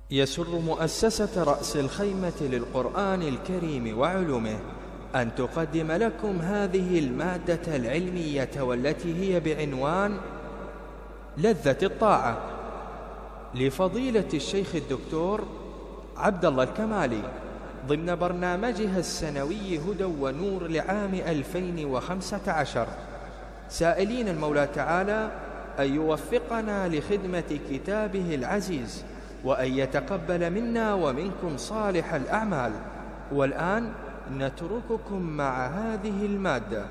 يسر مؤسسة رأس الخيمة للقرآن الكريم وعلومه أن تقدم لكم هذه المادة العلمية والتي هي بعنوان لذة الطاعة لفضيلة الشيخ الدكتور عبد الله الكمالي ضمن برنامجها السنوي هدى ونور لعام 2015، سائلين المولى تعالى أن يوفقنا لخدمة كتابه العزيز وأن يتقبل منا ومنكم صالح الأعمال. والآن نترككم مع هذه المادة.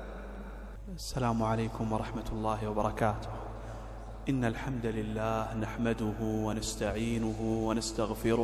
السلام عليكم ورحمة الله وبركاته. إن الحمد لله نحمده ونستعينه ونستغفره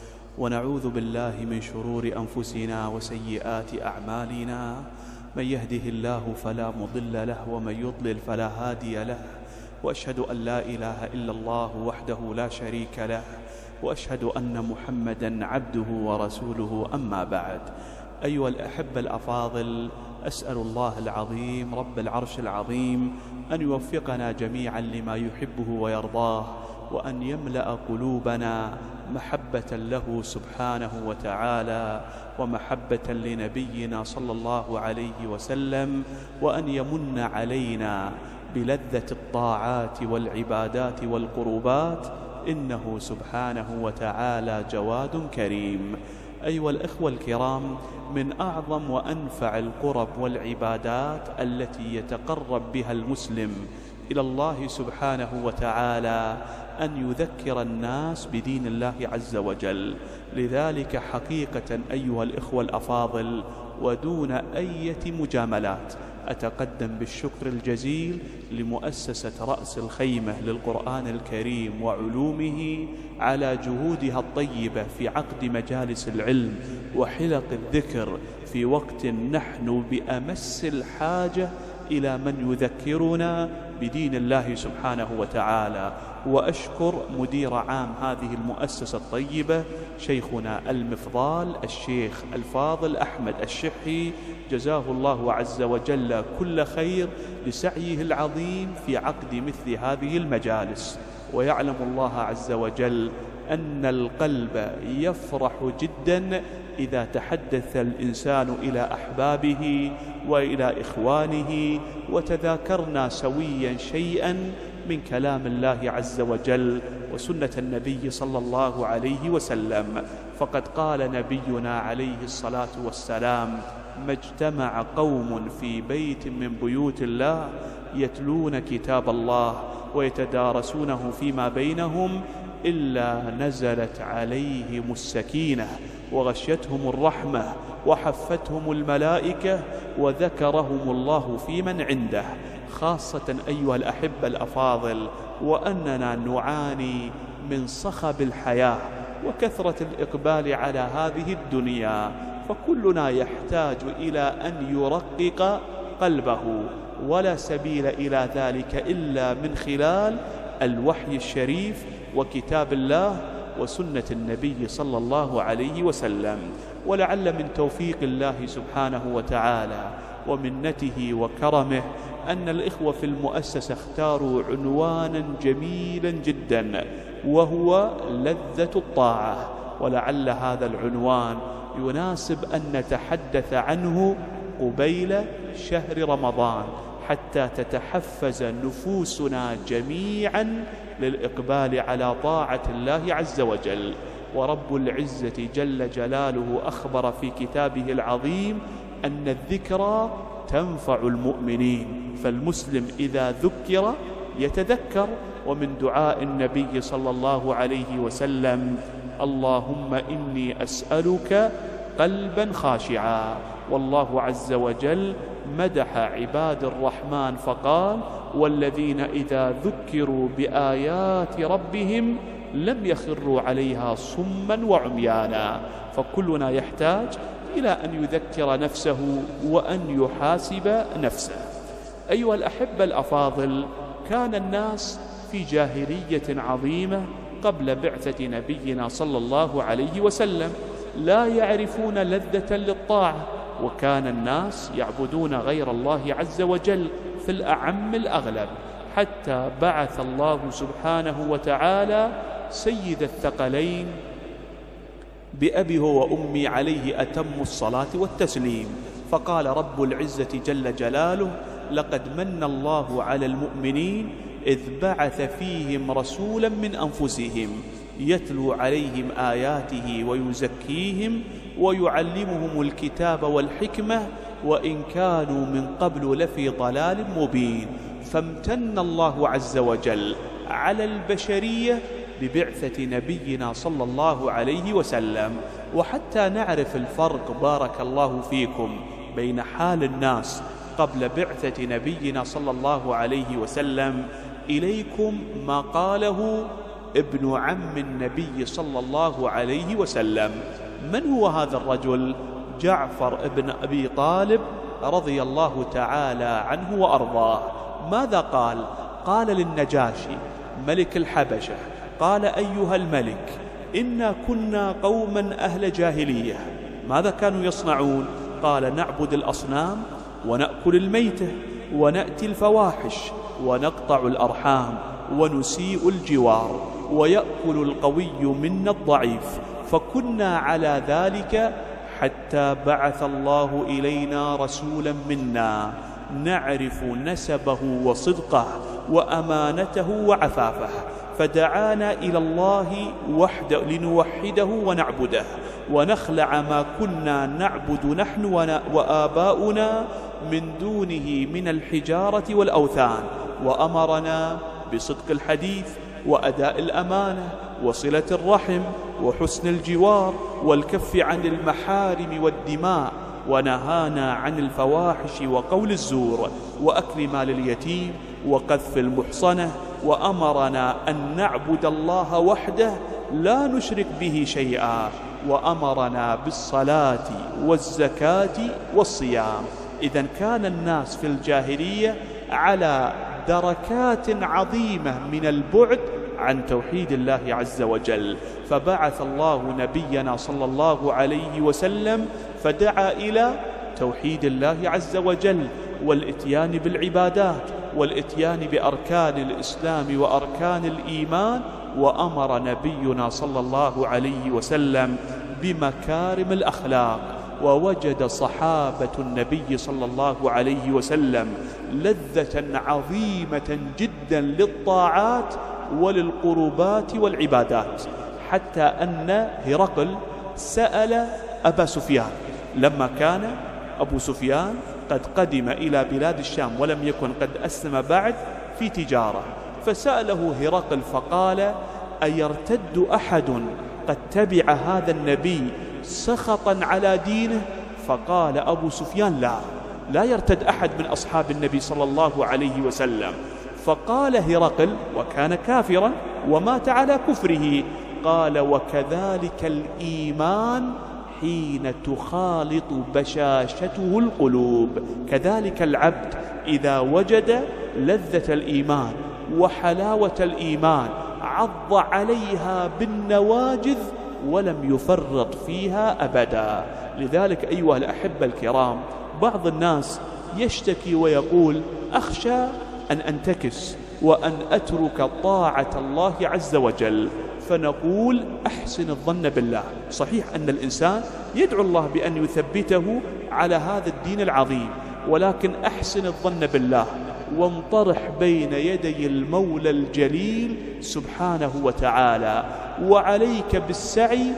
ونعوذ بالله من شرور أنفسنا وسيئات أعمالنا، من يهده الله فلا مضل له ومن يضلل فلا هادي له، وأشهد أن لا إله إلا الله وحده لا شريك له، وأشهد أن محمدا عبده ورسوله. أما بعد، أيها الأحبة الأفاضل، أسأل الله العظيم رب العرش العظيم أن يوفقنا جميعا لما يحبه ويرضاه، وأن يملأ قلوبنا محبة له سبحانه وتعالى ومحبة لنبينا صلى الله عليه وسلم، وأن يمن علينا بلذة الطاعات والعبادات والقربات، إنه سبحانه وتعالى جواد كريم. أيها الإخوة الكرام، من أعظم وأنفع القرب والعبادات التي يتقرب بها المسلم إلى الله سبحانه وتعالى أن يذكر الناس بدين الله عز وجل. لذلك حقيقة أيها الإخوة الأفاضل، ودون أي مجاملات، أتقدم بالشكر الجزيل لمؤسسة رأس الخيمة للقرآن الكريم وعلومه على جهودها الطيبة في عقد مجالس العلم وحلق الذكر في وقت نحن بأمس الحاجة إلى من يذكرنا بدين الله سبحانه وتعالى. وأشكر مدير عام هذه المؤسسة الطيبة شيخنا المفضال الشيخ الفاضل أحمد الشحي، جزاه الله عز وجل كل خير لسعيه العظيم في عقد مثل هذه المجالس. ويعلم الله عز وجل أن القلب يفرح جدا إذا تحدث الإنسان إلى أحبابه وإلى إخوانه وتذاكرنا سويا شيئا من كلام الله عز وجل وسنة النبي صلى الله عليه وسلم. فقد قال نبينا عليه الصلاة والسلام: ما اجتمع قوم في بيت من بيوت الله يتلون كتاب الله ويتدارسونه فيما بينهم إلا نزلت عليهم السكينة وغشيتهم الرحمة وحفتهم الملائكة وذكرهم الله في من عنده. خاصة أيها الأحبة الأفاضل، وأننا نعاني من صخب الحياة وكثرة الإقبال على هذه الدنيا، فكلنا يحتاج إلى أن يرقق قلبه، ولا سبيل إلى ذلك إلا من خلال الوحي الشريف وكتاب الله وسنة النبي صلى الله عليه وسلم. ولعل من توفيق الله سبحانه وتعالى ومنته وكرمه أن الإخوة في المؤسسة اختاروا عنوانا جميلا جدا، وهو لذة الطاعة. ولعل هذا العنوان يناسب أن نتحدث عنه قبيل شهر رمضان حتى تتحفز نفوسنا جميعا للإقبال على طاعة الله عز وجل. ورب العزة جل جلاله أخبر في كتابه العظيم أن الذكرى تنفع المؤمنين، فالمسلم إذا ذكر يتذكر. ومن دعاء النبي صلى الله عليه وسلم: اللهم إني أسألك قلبا خاشعا. والله عز وجل مدح عباد الرحمن فقال: والذين إذا ذكروا بآيات ربهم لم يخروا عليها صما وعميانا. فكلنا يحتاج إلى أن يذكر نفسه وأن يحاسب نفسه. أيها الأحبة الأفاضل، كان الناس في جاهلية عظيمة قبل بعثة نبينا صلى الله عليه وسلم لا يعرفون لذة للطاعة، وكان الناس يعبدون غير الله عز وجل في الأعم الأغلب، حتى بعث الله سبحانه وتعالى سيد الثقلين بأبي هو وأمي عليه أتم الصلاة والتسليم. فقال رب العزة جل جلاله: لقد من الله على المؤمنين إذ بعث فيهم رسولا من أنفسهم يتلو عليهم آياته ويزكيهم ويعلمهم الكتاب والحكمة وإن كانوا من قبل لفي ضلال مبين. فامتن الله عز وجل على البشرية ببعثة نبينا صلى الله عليه وسلم. وحتى نعرف الفرق بارك الله فيكم بين حال الناس قبل بعثة نبينا صلى الله عليه وسلم، إليكم ما قاله ابن عم النبي صلى الله عليه وسلم. من هو هذا الرجل؟ جعفر ابن أبي طالب رضي الله تعالى عنه وأرضاه. ماذا قال؟ قال للنجاشي ملك الحبشة: قال أيها الملك، إنا كنا قوما أهل جاهلية. ماذا كانوا يصنعون؟ قال: نعبد الأصنام ونأكل الميتة ونأتي الفواحش ونقطع الأرحام ونسيء الجوار ويأكل القوي منا الضعيف. فكنا على ذلك حتى بعث الله إلينا رسولا منا نعرف نسبه وصدقه وأمانته وعفافه، فدعانا إلى الله وحده لنوحده ونعبده ونخلع ما كنا نعبد نحن وآباؤنا من دونه من الحجارة والأوثان، وأمرنا بصدق الحديث وأداء الأمانة وصلة الرحم وحسن الجوار والكف عن المحارم والدماء، ونهانا عن الفواحش وقول الزور وأكل مال اليتيم وقذف المحصنة، وأمرنا أن نعبد الله وحده لا نشرك به شيئا، وأمرنا بالصلاة والزكاة والصيام. إذن كان الناس في الجاهلية على دركات عظيمة من البعد عن توحيد الله عز وجل، فبعث الله نبينا صلى الله عليه وسلم فدعا إلى توحيد الله عز وجل والإتيان بالعبادات والإتيان بأركان الإسلام وأركان الإيمان، وأمر نبينا صلى الله عليه وسلم بمكارم الأخلاق. ووجد صحابة النبي صلى الله عليه وسلم لذة عظيمة جدا للطاعات وللقربات والعبادات، حتى أن هرقل سأل أبا سفيان لما كان أبو سفيان قد قدم إلى بلاد الشام ولم يكن قد أسلم بعد في تجارة، فسأله هرقل فقال: أيرتد أحد قد تبع هذا النبي سخطا على دينه؟ فقال أبو سفيان: لا يرتد أحد من أصحاب النبي صلى الله عليه وسلم. فقال هرقل، وكان كافرا ومات على كفره، قال: وكذلك الإيمان حين تخالط بشاشته القلوب. كذلك العبد إذا وجد لذة الإيمان وحلاوة الإيمان عض عليها بالنواجذ ولم يفرط فيها أبدا. لذلك أيها الأحبة الكرام، بعض الناس يشتكي ويقول: أخشى أن أنتكس وأن أترك طاعة الله عز وجل. فنقول: أحسن الظن بالله. صحيح أن الإنسان يدعو الله بأن يثبته على هذا الدين العظيم، ولكن أحسن الظن بالله وانطرح بين يدي المولى الجليل سبحانه وتعالى، وعليك بالسعي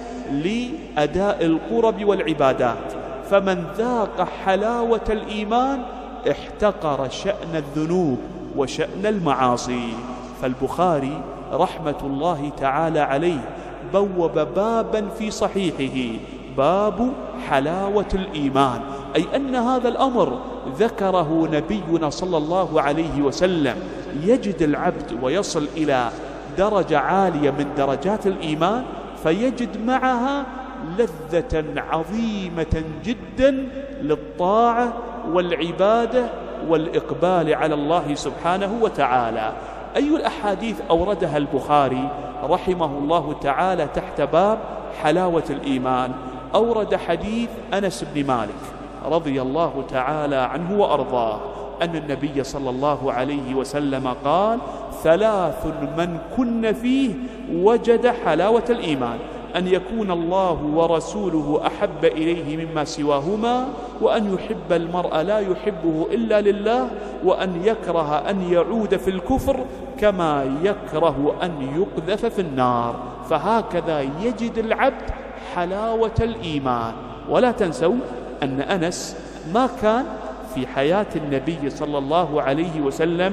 لأداء القرب والعبادات. فمن ذاق حلاوة الإيمان احتقر شأن الذنوب وشأن المعاصي. فالبخاري رحمة الله تعالى عليه بوب بابا في صحيحه: باب حلاوة الإيمان، أي أن هذا الأمر ذكره نبينا صلى الله عليه وسلم. يجد العبد ويصل إلى درجة عالية من درجات الإيمان فيجد معها لذة عظيمة جدا للطاعة والعبادة والإقبال على الله سبحانه وتعالى. أي الأحاديث أوردها البخاري رحمه الله تعالى تحت باب حلاوة الإيمان؟ أورد حديث أنس بن مالك رضي الله تعالى عنه وأرضاه أن النبي صلى الله عليه وسلم قال: ثلاث من كن فيه وجد حلاوة الإيمان: أن يكون الله ورسوله أحب إليه مما سواهما، وأن يحب المرء لا يحبه إلا لله، وأن يكره أن يعود في الكفر كما يكره أن يقذف في النار. فهكذا يجد العبد حلاوة الإيمان. ولا تنسوا أن أنس ما كان في حياة النبي صلى الله عليه وسلم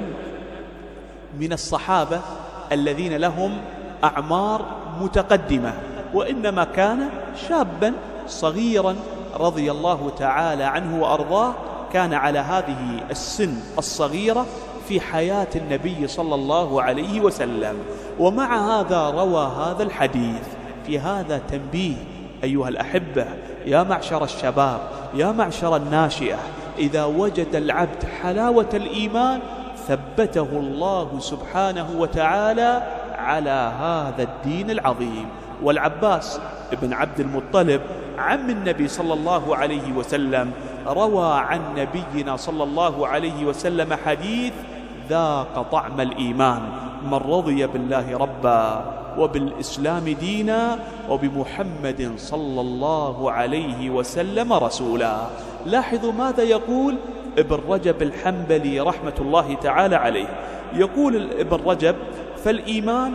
من الصحابة الذين لهم أعمار متقدمة، وإنما كان شابا صغيرا رضي الله تعالى عنه وأرضاه، كان على هذه السن الصغيرة في حياة النبي صلى الله عليه وسلم. ومع هذا روى هذا الحديث. في هذا تنبيه أيها الأحبة، يا معشر الشباب، يا معشر الناشئة، إذا وجد العبد حلاوة الإيمان ثبته الله سبحانه وتعالى على هذا الدين العظيم. والعباس ابن عبد المطلب عم النبي صلى الله عليه وسلم روى عن نبينا صلى الله عليه وسلم حديث: ذاق طعم الإيمان من رضي بالله ربا وبالإسلام دينا وبمحمد صلى الله عليه وسلم رسولا. لاحظوا ماذا يقول ابن رجب الحنبلي رحمة الله تعالى عليه. يقول ابن رجب: فالإيمان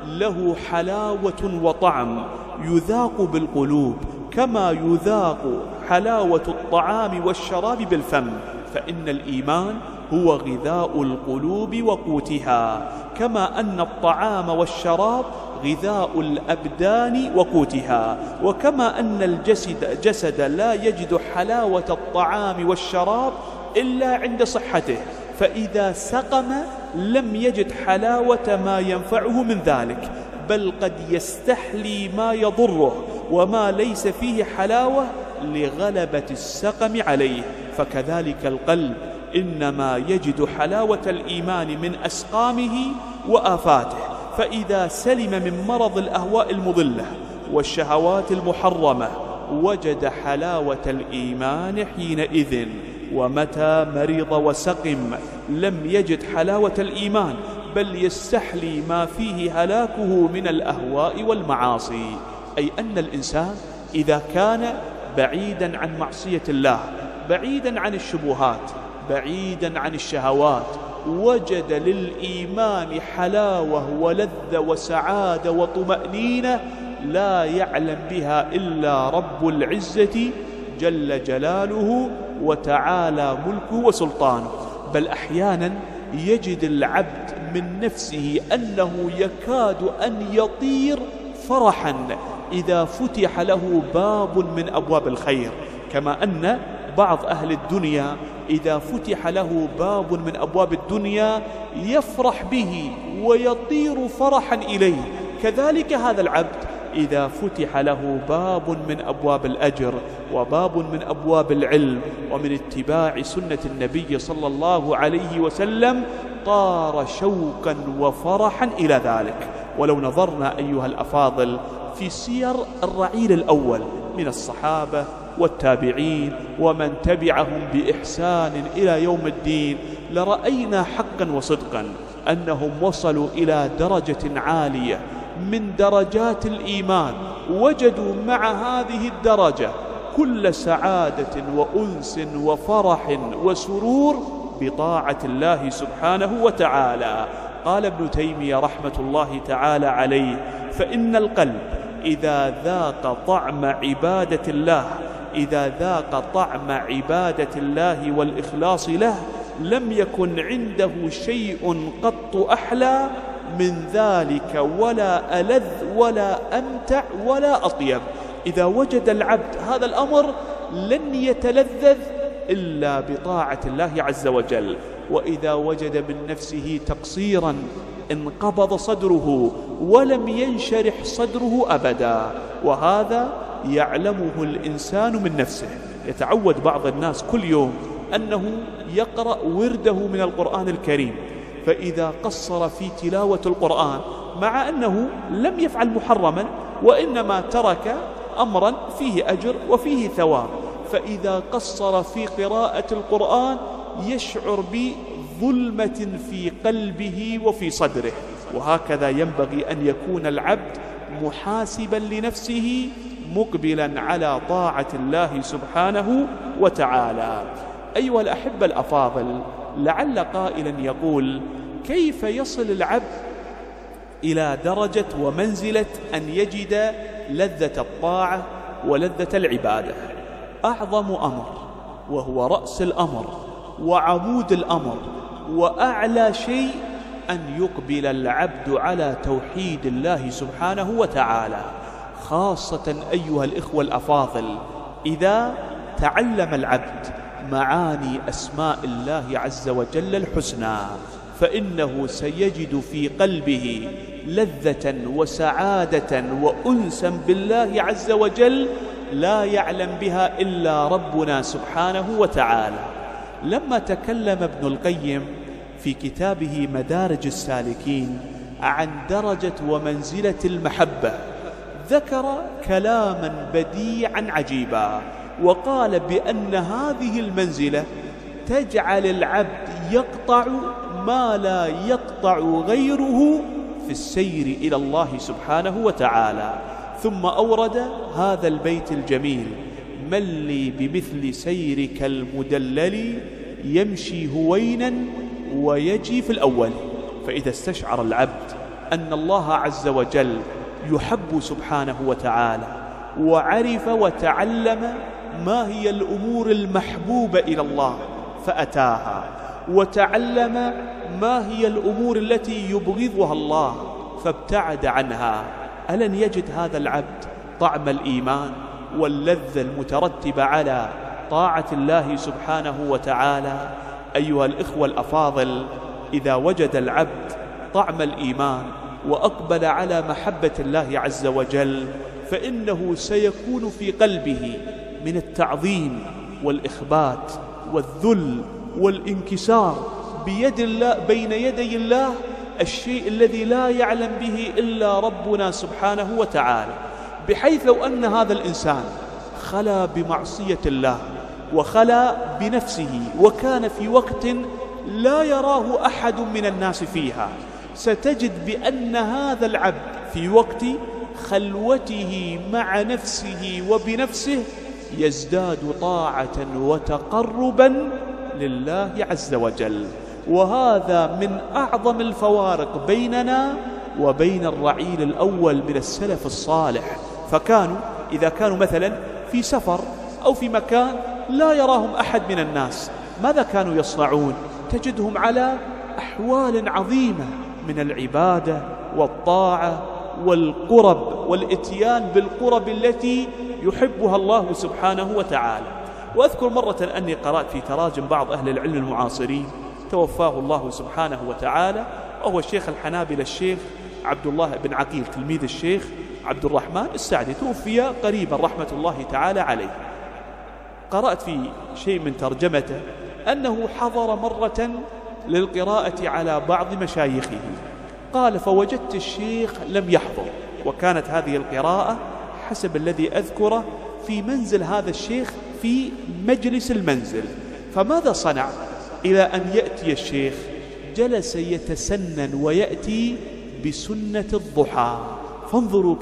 له حلاوة وطعم يذاق بالقلوب كما يذاق حلاوة الطعام والشراب بالفم، فإن الإيمان هو غذاء القلوب وقوتها، كما أن الطعام والشراب غذاء الأبدان وقوتها، وكما أن الجسد لا يجد حلاوة الطعام والشراب إلا عند صحته، فإذا سقم لم يجد حلاوة ما ينفعه من ذلك، بل قد يستحلي ما يضره وما ليس فيه حلاوة لغلبة السقم عليه. فكذلك القلب إنما يجد حلاوة الإيمان من أسقامه وآفاته، فإذا سلم من مرض الأهواء المضلة والشهوات المحرمة وجد حلاوة الإيمان حينئذ. ومتى مرض وسقم لم يجد حلاوة الإيمان، بل يستحلي ما فيه هلاكه من الأهواء والمعاصي. أي أن الإنسان إذا كان بعيدا عن معصية الله، بعيدا عن الشبهات، بعيدا عن الشهوات، وجد للإيمان حلاوة ولذة وسعادة وطمأنينة لا يعلم بها إلا رب العزة جل جلاله وتعالى ملكه وسلطانه. بل أحيانا يجد العبد من نفسه أنه يكاد أن يطير فرحا إذا فتح له باب من أبواب الخير، كما أن بعض أهل الدنيا إذا فتح له باب من أبواب الدنيا يفرح به ويطير فرحا إليه، كذلك هذا العبد إذا فتح له باب من أبواب الأجر وباب من أبواب العلم ومن اتباع سنة النبي صلى الله عليه وسلم طار شوقا وفرحا إلى ذلك. ولو نظرنا أيها الأفاضل في سير الرعيل الأول من الصحابة والتابعين ومن تبعهم بإحسان إلى يوم الدين، لرأينا حقا وصدقا أنهم وصلوا إلى درجة عالية من درجات الإيمان، وجدوا مع هذه الدرجة كل سعادة وأنس وفرح وسرور بطاعة الله سبحانه وتعالى. قال ابن تيمية رحمة الله تعالى عليه: فإن القلب إذا ذاق طعم عبادة الله، إذا ذاق طعم عبادة الله والإخلاص له، لم يكن عنده شيء قط أحلى من ذلك ولا ألذ ولا أمتع ولا أطيب. إذا وجد العبد هذا الأمر لن يتلذذ إلا بطاعة الله عز وجل. وإذا وجد من نفسه تقصيرا انقبض صدره ولم ينشرح صدره أبدا، وهذا يعلمه الإنسان من نفسه. يتعود بعض الناس كل يوم أنه يقرأ ورده من القرآن الكريم، فإذا قصر في تلاوة القرآن مع أنه لم يفعل محرما وإنما ترك أمرا فيه أجر وفيه ثواب، فإذا قصر في قراءة القرآن يشعر ظلمة في قلبه وفي صدره. وهكذا ينبغي أن يكون العبد محاسبا لنفسه مقبلا على طاعة الله سبحانه وتعالى. أيها الأحبة الأفاضل، لعل قائلا يقول: كيف يصل العبد إلى درجة ومنزلة أن يجد لذة الطاعة ولذة العبادة؟ أعظم أمر، وهو رأس الأمر وعمود الأمر وأعلى شيء، أن يقبل العبد على توحيد الله سبحانه وتعالى، خاصة أيها الإخوة الأفاضل إذا تعلم العبد معاني أسماء الله عز وجل الحسنى، فإنه سيجد في قلبه لذة وسعادة وأنسا بالله عز وجل لا يعلم بها إلا ربنا سبحانه وتعالى. لما تكلم ابن القيم في كتابه مدارج السالكين عن درجة ومنزلة المحبة، ذكر كلاما بديعا عجيبا، وقال بأن هذه المنزلة تجعل العبد يقطع ما لا يقطع غيره في السير إلى الله سبحانه وتعالى. ثم أورد هذا البيت الجميل: من لي بمثل سيرك المدلل يمشي هوينا ويجي في الأول. فإذا استشعر العبد أن الله عز وجل يحب سبحانه وتعالى، وعرف وتعلم ما هي الأمور المحبوبة إلى الله فأتاها، وتعلم ما هي الأمور التي يبغضها الله فابتعد عنها، ألن يجد هذا العبد طعم الإيمان واللذة المترتبة على طاعة الله سبحانه وتعالى؟ أيها الإخوة الأفاضل، إذا وجد العبد طعم الإيمان وأقبل على محبة الله عز وجل، فإنه سيكون في قلبه من التعظيم والإخبات والذل والانكسار بيد الله بين يدي الله، الشيء الذي لا يعلم به إلا ربنا سبحانه وتعالى، بحيث لو أن هذا الإنسان خلا بمعصية الله وخلا بنفسه وكان في وقت لا يراه أحد من الناس فيها، ستجد بأن هذا العبد في وقت خلوته مع نفسه وبنفسه يزداد طاعة وتقربا لله عز وجل. وهذا من أعظم الفوارق بيننا وبين الرعيل الأول من السلف الصالح. فكانوا إذا كانوا مثلا في سفر أو في مكان لا يراهم أحد من الناس، ماذا كانوا يصنعون؟ تجدهم على أحوال عظيمة من العبادة والطاعة والقرب والإتيان بالقرب التي يحبها الله سبحانه وتعالى. وأذكر مرة أني قرأت في تراجم بعض أهل العلم المعاصرين توفاه الله سبحانه وتعالى، وهو الشيخ الحنابلة الشيخ عبد الله بن عقيل تلميذ الشيخ عبد الرحمن السعدي، توفي قريبا رحمة الله تعالى عليه. قرأت في شيء من ترجمته أنه حضر مرة للقراءة على بعض مشايخه، قال: فوجدت الشيخ لم يحضر، وكانت هذه القراءة حسب الذي أذكره في منزل هذا الشيخ في مجلس المنزل. فماذا صنع؟ إلى أن يأتي الشيخ جلس يتسنن ويأتي بسنة الضحى. فانظروا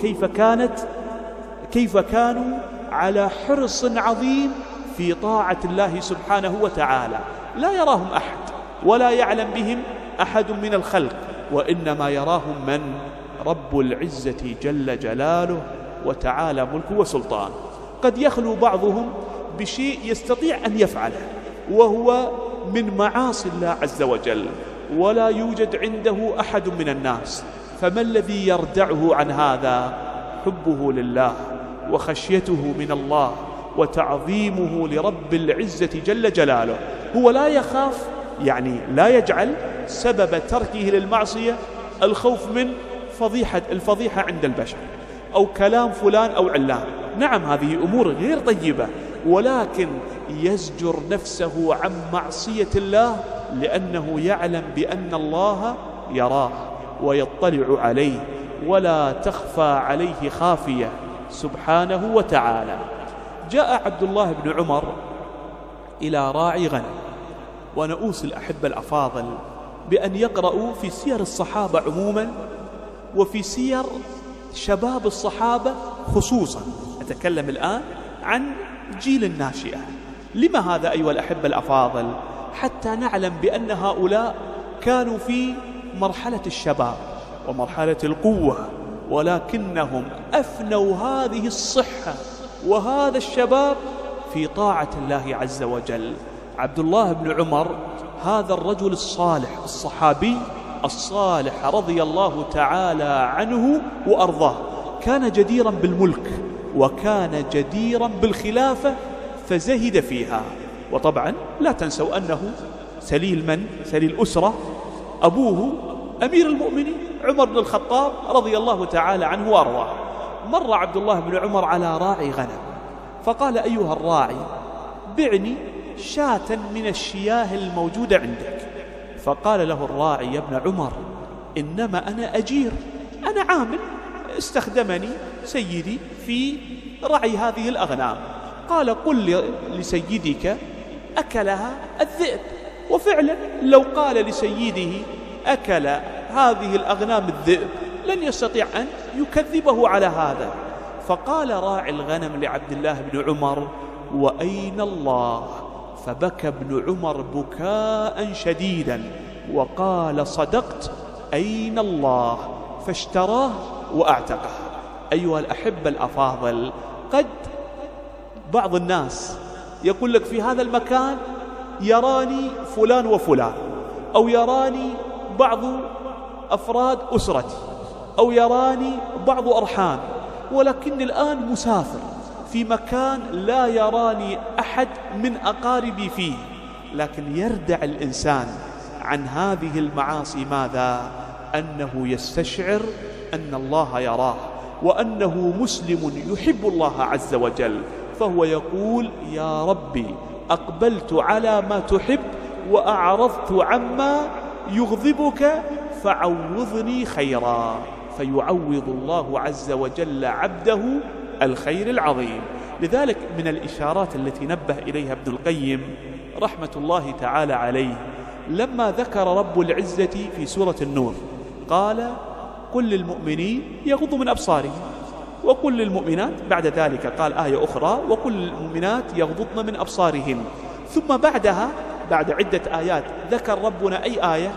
كيف كانوا على حرص عظيم في طاعة الله سبحانه وتعالى، لا يراهم أحد ولا يعلم بهم أحد من الخلق، وإنما يراهم من؟ رب العزة جل جلاله وتعالى ملكه وسلطانه. قد يخلو بعضهم بشيء يستطيع أن يفعله وهو من معاصي الله عز وجل، ولا يوجد عنده أحد من الناس، فما الذي يردعه عن هذا؟ حبه لله وخشيته من الله وتعظيمه لرب العزة جل جلاله. هو لا يخاف، يعني لا يجعل سبب تركه للمعصية الخوف من الفضيحة عند البشر أو كلام فلان أو علان. نعم، هذه أمور غير طيبة، ولكن يزجر نفسه عن معصية الله لأنه يعلم بأن الله يراه ويطلع عليه ولا تخفى عليه خافية سبحانه وتعالى. جاء عبد الله بن عمر إلى راعي غنم وأنا أوصي الأحبة الأفاضل بأن يقرأوا في سير الصحابة عموما وفي سير شباب الصحابة خصوصا. أتكلم الآن عن جيل الناشئة. لما هذا أيها الأحبة الأفاضل؟ حتى نعلم بأن هؤلاء كانوا في مرحلة الشباب ومرحلة القوة، ولكنهم أفنوا هذه الصحة وهذا الشباب في طاعة الله عز وجل. عبد الله بن عمر هذا الرجل الصالح الصحابي الصالح رضي الله تعالى عنه وأرضاه، كان جديرا بالملك وكان جديرا بالخلافة فزهد فيها. وطبعا لا تنسوا أنه سليل أسرة، أبوه أمير المؤمنين عمر بن الخطاب رضي الله تعالى عنه وأرضاه. مر عبد الله بن عمر على راعي غنم فقال: أيها الراعي بعني شاة من الشياه الموجودة عندك. فقال له الراعي: يا ابن عمر إنما أنا أجير، أنا عامل، استخدمني سيدي في رعي هذه الأغنام. قال: قل لسيدك أكلها الذئب. وفعلا لو قال لسيده أكل هذه الأغنام الذئب لن يستطيع أن يكذبه على هذا. فقال راعي الغنم لعبد الله بن عمر: وأين الله؟ فبكى ابن عمر بكاء شديدا وقال: صدقت، أين الله؟ فاشتراه وأعتقه. أيها الأحبة الأفاضل، قد بعض الناس يقول لك في هذا المكان يراني فلان وفلان، أو يراني بعض أفراد أسرتي، أو يراني بعض أرحام، ولكني الآن مسافر في مكان لا يراني أحد من أقاربي فيه. لكن يردع الإنسان عن هذه المعاصي ماذا؟ أنه يستشعر أن الله يراه وأنه مسلم يحب الله عز وجل، فهو يقول: يا ربي أقبلت على ما تحب وأعرضت عما يغضبك فعوضني خيرا. فيعوض الله عز وجل عبده الخير العظيم. لذلك من الإشارات التي نبه إليها ابن القيم رحمة الله تعالى عليه لما ذكر رب العزة في سورة النور قال: قل للمؤمنين يغضوا من أبصارهم، وقل للمؤمنات، بعد ذلك قال آية أخرى: وقل للمؤمنات يغضضن من أبصارهن. ثم بعدها بعد عدة آيات ذكر ربنا أي آية؟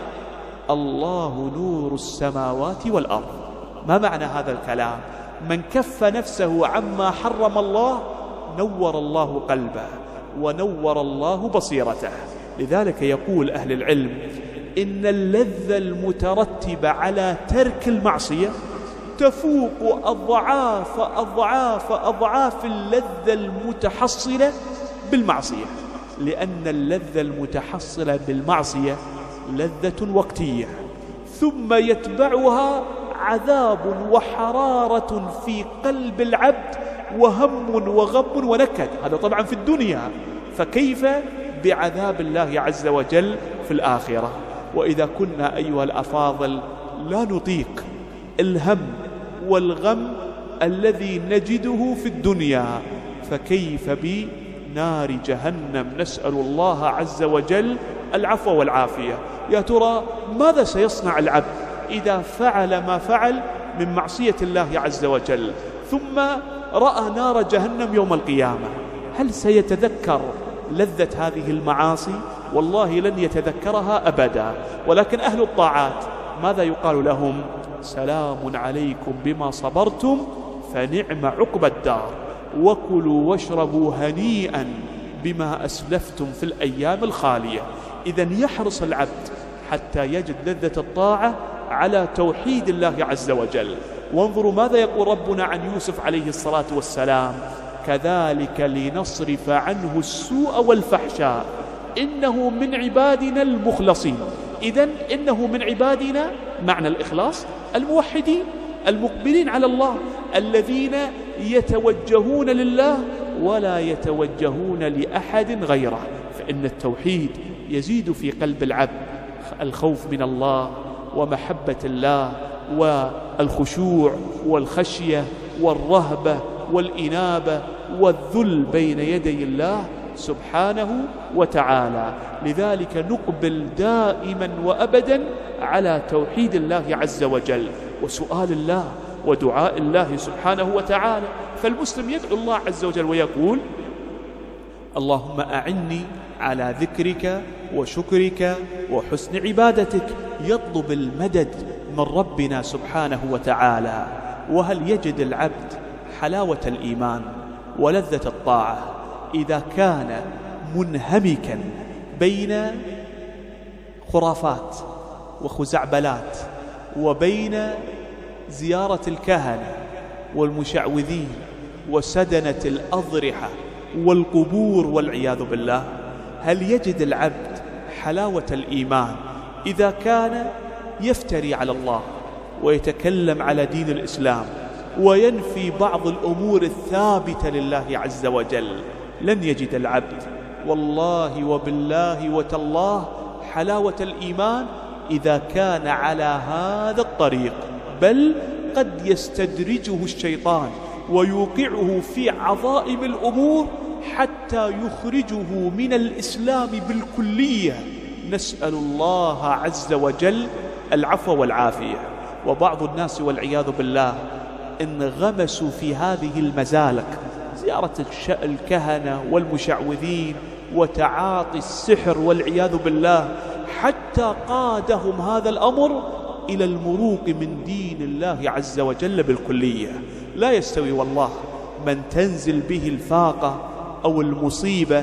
الله نور السماوات والأرض. ما معنى هذا الكلام؟ من كف نفسه عما حرم الله نور الله قلبه ونور الله بصيرته. لذلك يقول أهل العلم: إن اللذة المترتبة على ترك المعصية تفوق أضعاف أضعاف أضعاف اللذة المتحصلة بالمعصية، لأن اللذة المتحصلة بالمعصية لذة وقتية ثم يتبعها عذاب وحرارة في قلب العبد وهم وغم ونكد. هذا طبعا في الدنيا، فكيف بعذاب الله عز وجل في الآخرة؟ وإذا كنا أيها الأفاضل لا نطيق الهم والغم الذي نجده في الدنيا، فكيف بنار جهنم؟ نسأل الله عز وجل العفو والعافية. يا ترى ماذا سيصنع العبد إذا فعل ما فعل من معصية الله عز وجل ثم رأى نار جهنم يوم القيامة؟ هل سيتذكر لذة هذه المعاصي؟ والله لن يتذكرها أبدا. ولكن أهل الطاعات ماذا يقال لهم؟ سلام عليكم بما صبرتم فنعم عقبى الدار، وكلوا واشربوا هنيئا بما أسلفتم في الأيام الخالية. إذن يحرص العبد حتى يجد لذة الطاعة على توحيد الله عز وجل. وانظروا ماذا يقول ربنا عن يوسف عليه الصلاة والسلام: كذلك لنصرف عنه السوء والفحشاء إنه من عبادنا المخلصين. إذن إنه من عبادنا معنى الإخلاص الموحدين المقبلين على الله الذين يتوجهون لله ولا يتوجهون لأحد غيره. فإن التوحيد يزيد في قلب العبد الخوف من الله ومحبة الله والخشوع والخشية والرهبة والإنابة والذل بين يدي الله سبحانه وتعالى. لذلك نقبل دائما وأبدا على توحيد الله عز وجل وسؤال الله ودعاء الله سبحانه وتعالى. فالمسلم يدعو الله عز وجل ويقول: اللهم أعني على ذكرك وشكرك وحسن عبادتك. يطلب المدد من ربنا سبحانه وتعالى. وهل يجد العبد حلاوة الإيمان ولذة الطاعة إذا كان منهمكا بين خرافات وخزعبلات وبين زيارة الكهنة والمشعوذين وسدنة الأضرحة والقبور والعياذ بالله؟ هل يجد العبد حلاوة الإيمان إذا كان يفتري على الله ويتكلم على دين الإسلام وينفي بعض الأمور الثابتة لله عز وجل؟ لن يجد العبد والله وبالله وتالله حلاوة الإيمان إذا كان على هذا الطريق، بل قد يستدرجه الشيطان ويوقعه في عظائم الأمور حتى يخرجه من الإسلام بالكلية. نسأل الله عز وجل العفو والعافية. وبعض الناس والعياذ بالله انغمسوا في هذه المزالق، زيارة الكهنة والمشعوذين وتعاطي السحر والعياذ بالله، حتى قادهم هذا الأمر إلى المروق من دين الله عز وجل بالكلية. لا يستوي والله من تنزل به الفاقة أو المصيبة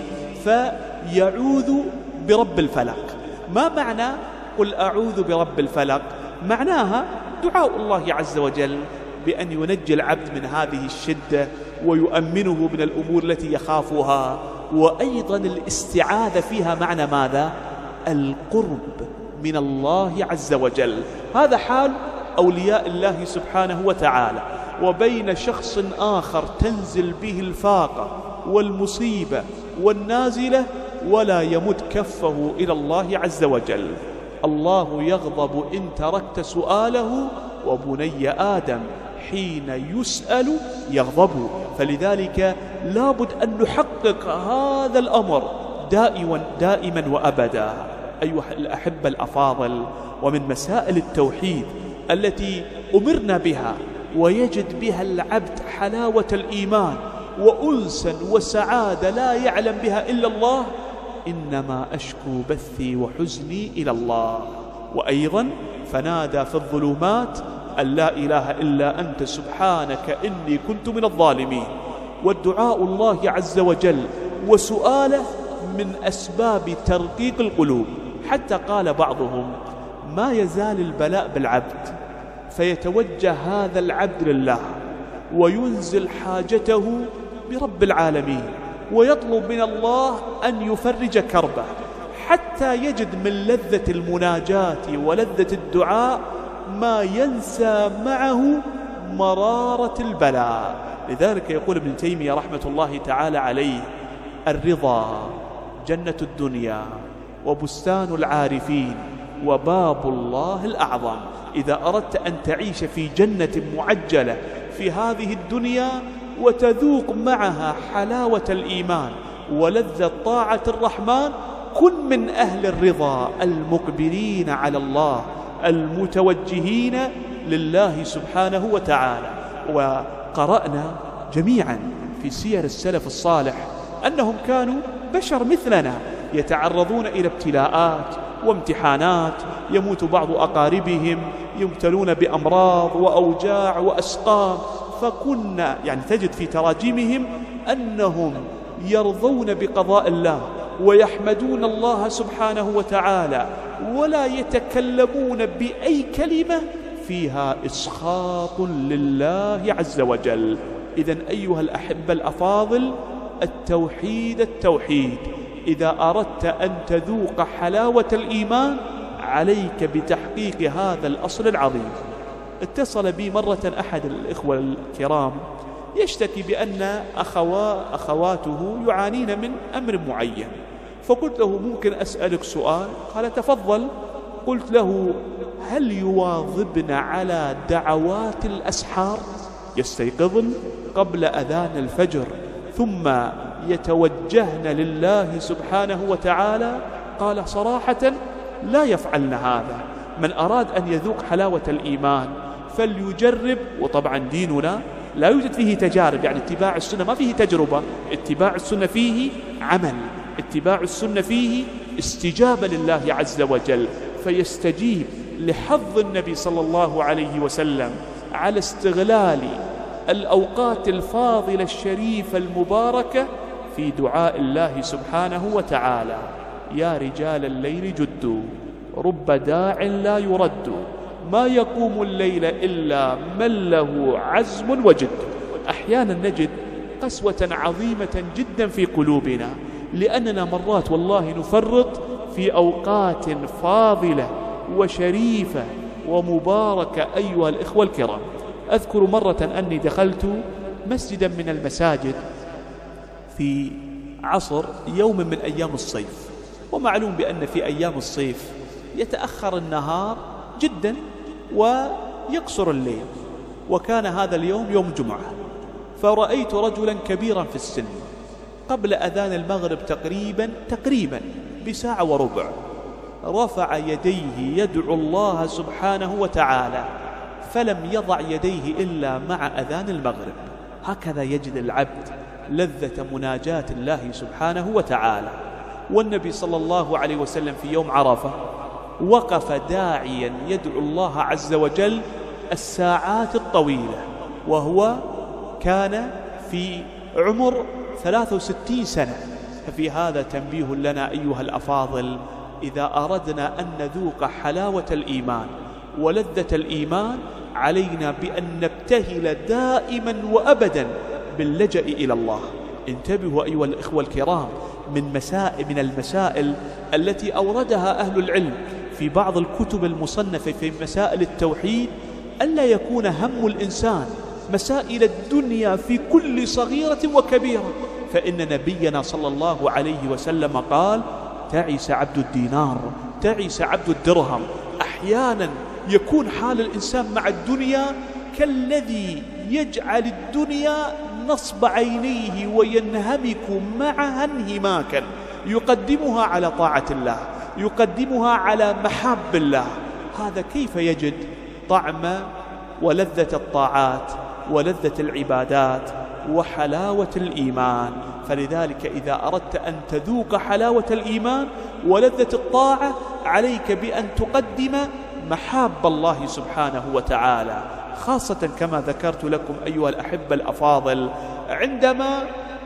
فيعوذ برب الفلق. ما معنى قل أعوذ برب الفلق؟ معناها دعاء الله عز وجل بأن ينجي العبد من هذه الشدة ويؤمنه من الأمور التي يخافها. وأيضا الاستعاذة فيها معنى ماذا؟ القرب من الله عز وجل. هذا حال أولياء الله سبحانه وتعالى. وبين شخص آخر تنزل به الفاقة والمصيبة والنازلة ولا يمد كفه إلى الله عز وجل. الله يغضب إن تركت سؤاله، وبني آدم حين يسأل يغضب. فلذلك لابد أن نحقق هذا الأمر دائما وأبدا. أيها الأحبة الأفاضل، ومن مسائل التوحيد التي أمرنا بها ويجد بها العبد حلاوة الإيمان وأنسا وسعادة لا يعلم بها إلا الله: إنما أشكو بثي وحزني إلى الله. وأيضا فنادى في الظلمات أن لا إله إلا أنت سبحانك إني كنت من الظالمين. والدعاء الله عز وجل وسؤاله من أسباب ترقيق القلوب، حتى قال بعضهم: ما يزال البلاء بالعبد فيتوجه هذا العبد لله وينزل حاجته برب العالمين ويطلب من الله أن يفرج كربه، حتى يجد من لذة المناجاة ولذة الدعاء ما ينسى معه مرارة البلاء. لذلك يقول ابن تيمية رحمة الله تعالى عليه: الرضا جنة الدنيا وبستان العارفين وباب الله الأعظم. إذا أردت أن تعيش في جنة معجلة في هذه الدنيا وتذوق معها حلاوة الإيمان ولذة طاعة الرحمن، كن من أهل الرضا المقبلين على الله المتوجهين لله سبحانه وتعالى. وقرأنا جميعا في سير السلف الصالح أنهم كانوا بشر مثلنا يتعرضون إلى ابتلاءات وامتحانات، يموت بعض أقاربهم، يبتلون بأمراض وأوجاع وأسقام. فكنا تجد في تراجمهم أنهم يرضون بقضاء الله ويحمدون الله سبحانه وتعالى ولا يتكلمون بأي كلمة فيها إسخاط لله عز وجل. إذن أيها الأحبة الأفاضل، التوحيد إذا أردت أن تذوق حلاوة الإيمان عليك بتحقيق هذا الأصل العظيم. اتصل بي مرة أحد الإخوة الكرام يشتكي بأن أخواته يعانين من أمر معين، فقلت له: ممكن أسألك سؤال؟ قال: تفضل. قلت له: هل يواظبن على دعوات الأسحار؟ يستيقظن قبل أذان الفجر ثم يتوجهن لله سبحانه وتعالى؟ قال صراحة لا يفعلن هذا. من أراد أن يذوق حلاوة الإيمان فليجرب. وطبعا ديننا لا يوجد فيه تجارب، يعني اتباع السنة ما فيه تجربة، اتباع السنة فيه عمل، اتباع السنة فيه استجابة لله عز وجل، فيستجيب لحظ النبي صلى الله عليه وسلم على استغلال الأوقات الفاضلة الشريفة المباركة في دعاء الله سبحانه وتعالى. يا رجال الليل جدوا، رب داع لا يرد، ما يقوم الليل إلا من له عزم وجد. أحيانا نجد قسوة عظيمة جدا في قلوبنا، لأننا مرات والله نفرط في أوقات فاضلة وشريفة ومباركة. أيها الإخوة الكرام، أذكر مرة أني دخلت مسجدا من المساجد في عصر يوم من أيام الصيف، ومعلوم بأن في أيام الصيف يتأخر النهار جدا ويقصر الليل، وكان هذا اليوم يوم جمعة. فرأيت رجلا كبيرا في السن قبل أذان المغرب تقريبا بساعة وربع رفع يديه يدعو الله سبحانه وتعالى، فلم يضع يديه إلا مع أذان المغرب. هكذا يجد العبد لذة مناجاة الله سبحانه وتعالى. والنبي صلى الله عليه وسلم في يوم عرفة وقف داعيا يدعو الله عز وجل الساعات الطويلة، وهو كان في عمر 63 سنة. ففي هذا تنبيه لنا أيها الأفاضل، إذا أردنا أن نذوق حلاوة الإيمان ولذة الإيمان علينا بأن نبتهل دائما وأبدا باللجأ إلى الله. انتبهوا أيها الإخوة الكرام، من المسائل التي أوردها أهل العلم في بعض الكتب المصنفة في مسائل التوحيد ألا يكون هم الإنسان مسائل الدنيا في كل صغيرة وكبيرة، فإن نبينا صلى الله عليه وسلم قال: تعس عبد الدينار، تعس عبد الدرهم. أحيانا يكون حال الإنسان مع الدنيا كالذي يجعل الدنيا نصب عينيه وينهمك معها انهماكا، يقدمها على طاعة الله، يقدمها على محاب الله. هذا كيف يجد طعم ولذة الطاعات ولذة العبادات وحلاوة الإيمان؟ فلذلك إذا أردت أن تذوق حلاوة الإيمان ولذة الطاعة عليك بأن تقدم محاب الله سبحانه وتعالى، خاصة كما ذكرت لكم أيها الأحبة الأفاضل عندما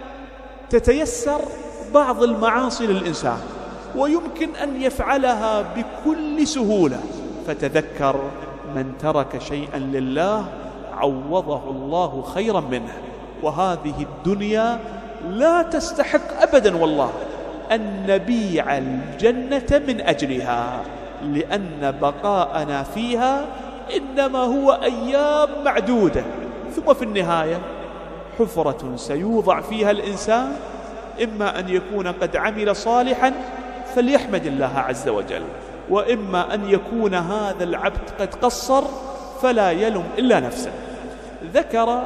تتيسر بعض المعاصي للإنسان ويمكن أن يفعلها بكل سهولة، فتذكر من ترك شيئا لله عوضه الله خيرا منه. وهذه الدنيا لا تستحق أبدا والله أن نبيع الجنة من أجلها، لأن بقاءنا فيها إنما هو أيام معدودة، ثم في النهاية حفرة سيوضع فيها الإنسان، إما أن يكون قد عمل صالحا فليحمد الله عز وجل، وإما أن يكون هذا العبد قد قصر فلا يلم إلا نفسه. ذكر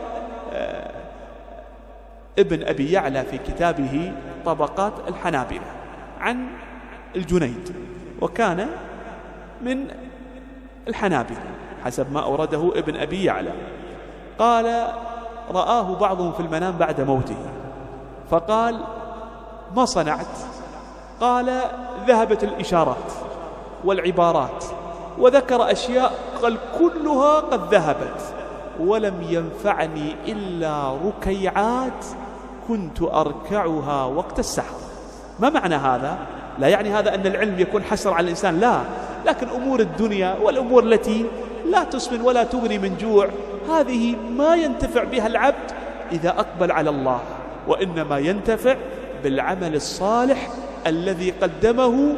ابن أبي يعلى في كتابه طبقات الحنابلة عن الجنيد، وكان من الحنابلة حسب ما أورده ابن أبي يعلى. قال: رآه بعضهم في المنام بعد موته، فقال: ما صنعت؟ قال: ذهبت الإشارات والعبارات، وذكر أشياء قال كلها قد ذهبت، ولم ينفعني إلا ركيعات كنت أركعها وقت السحر. ما معنى هذا؟ لا يعني هذا أن العلم يكون حسر على الإنسان، لا، لكن أمور الدنيا والأمور التي لا تسمن ولا تغني من جوع، هذه ما ينتفع بها العبد إذا أقبل على الله، وإنما ينتفع بالعمل الصالح الذي قدمه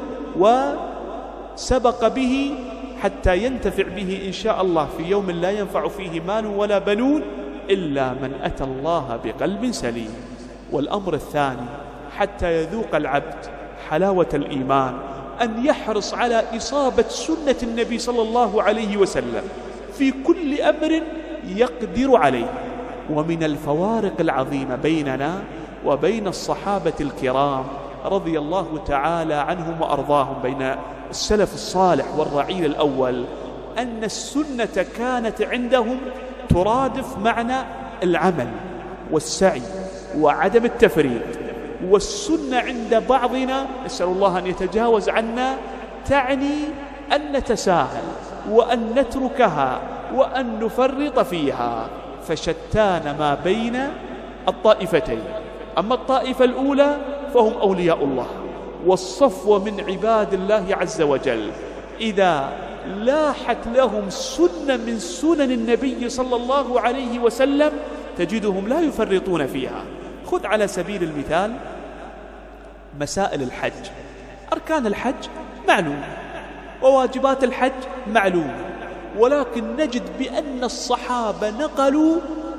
وسبق به حتى ينتفع به إن شاء الله في يوم لا ينفع فيه مال ولا بنون إلا من أتى الله بقلب سليم. والأمر الثاني حتى يذوق العبد حلاوة الإيمان أن يحرص على إصابة سنة النبي صلى الله عليه وسلم في كل أمر يقدر عليه. ومن الفوارق العظيمة بيننا وبين الصحابة الكرام رضي الله تعالى عنهم وأرضاهم، بين السلف الصالح والرعيل الأول، أن السنة كانت عندهم ترادف معنى العمل والسعي وعدم التفريط. والسنة عند بعضنا، نسأل الله أن يتجاوز عنا، تعني أن نتساهل وأن نتركها وأن نفرط فيها، فشتان ما بين الطائفتين. أما الطائفة الأولى فهم أولياء الله والصفوة من عباد الله عز وجل، إذا لاحت لهم سنة من سنن النبي صلى الله عليه وسلم تجدهم لا يفرطون فيها. خذ على سبيل المثال مسائل الحج. أركان الحج معلومة وواجبات الحج معلومة، ولكن نجد بأن الصحابة نقلوا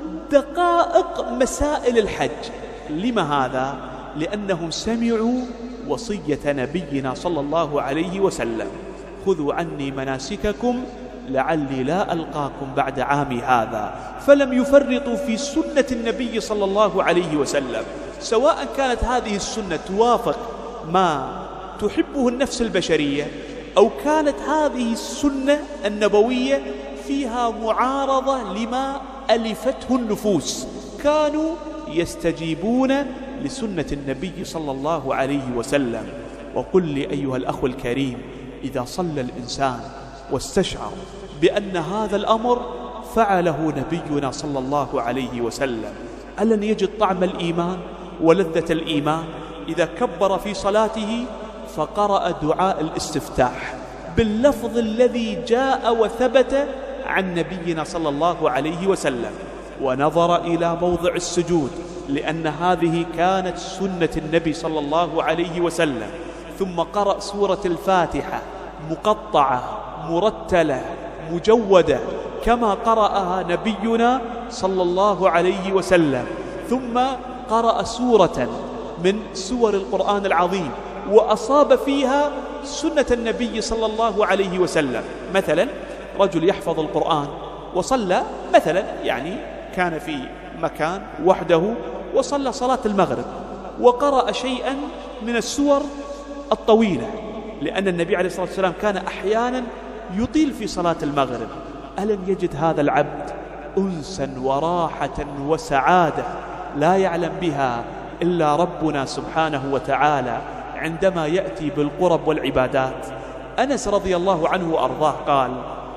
دقائق مسائل الحج. لما هذا؟ لأنهم سمعوا وصية نبينا صلى الله عليه وسلم: خذوا عني مناسككم لعلي لا ألقاكم بعد عامي هذا. فلم يفرطوا في سنة النبي صلى الله عليه وسلم، سواء كانت هذه السنة توافق ما تحبه النفس البشرية، أو كانت هذه السنة النبوية فيها معارضة لما ألفته النفوس، كانوا يستجيبون لسنة النبي صلى الله عليه وسلم. وقل لي أيها الأخ الكريم، إذا صلى الإنسان واستشعر بأن هذا الأمر فعله نبينا صلى الله عليه وسلم، ألن يجد طعم الإيمان ولذة الإيمان؟ إذا كبر في صلاته فقرأ دعاء الاستفتاح باللفظ الذي جاء وثبت عن نبينا صلى الله عليه وسلم، ونظر إلى موضع السجود لأن هذه كانت سنة النبي صلى الله عليه وسلم، ثم قرأ سورة الفاتحة مقطعة مرتلة مجودة كما قرأها نبينا صلى الله عليه وسلم، ثم قرأ سورة من سور القرآن العظيم وأصاب فيها سنة النبي صلى الله عليه وسلم. مثلا رجل يحفظ القرآن وصلى، مثلا يعني كان في مكان وحده وصلى صلاة المغرب وقرأ شيئا من السور الطويلة، لأن النبي عليه الصلاة والسلام كان أحيانا يطيل في صلاة المغرب، ألن يجد هذا العبد أنسا وراحة وسعادة لا يعلم بها إلا ربنا سبحانه وتعالى عندما يأتي بالقرب والعبادات؟ أنس رضي الله عنه وأرضاه قال: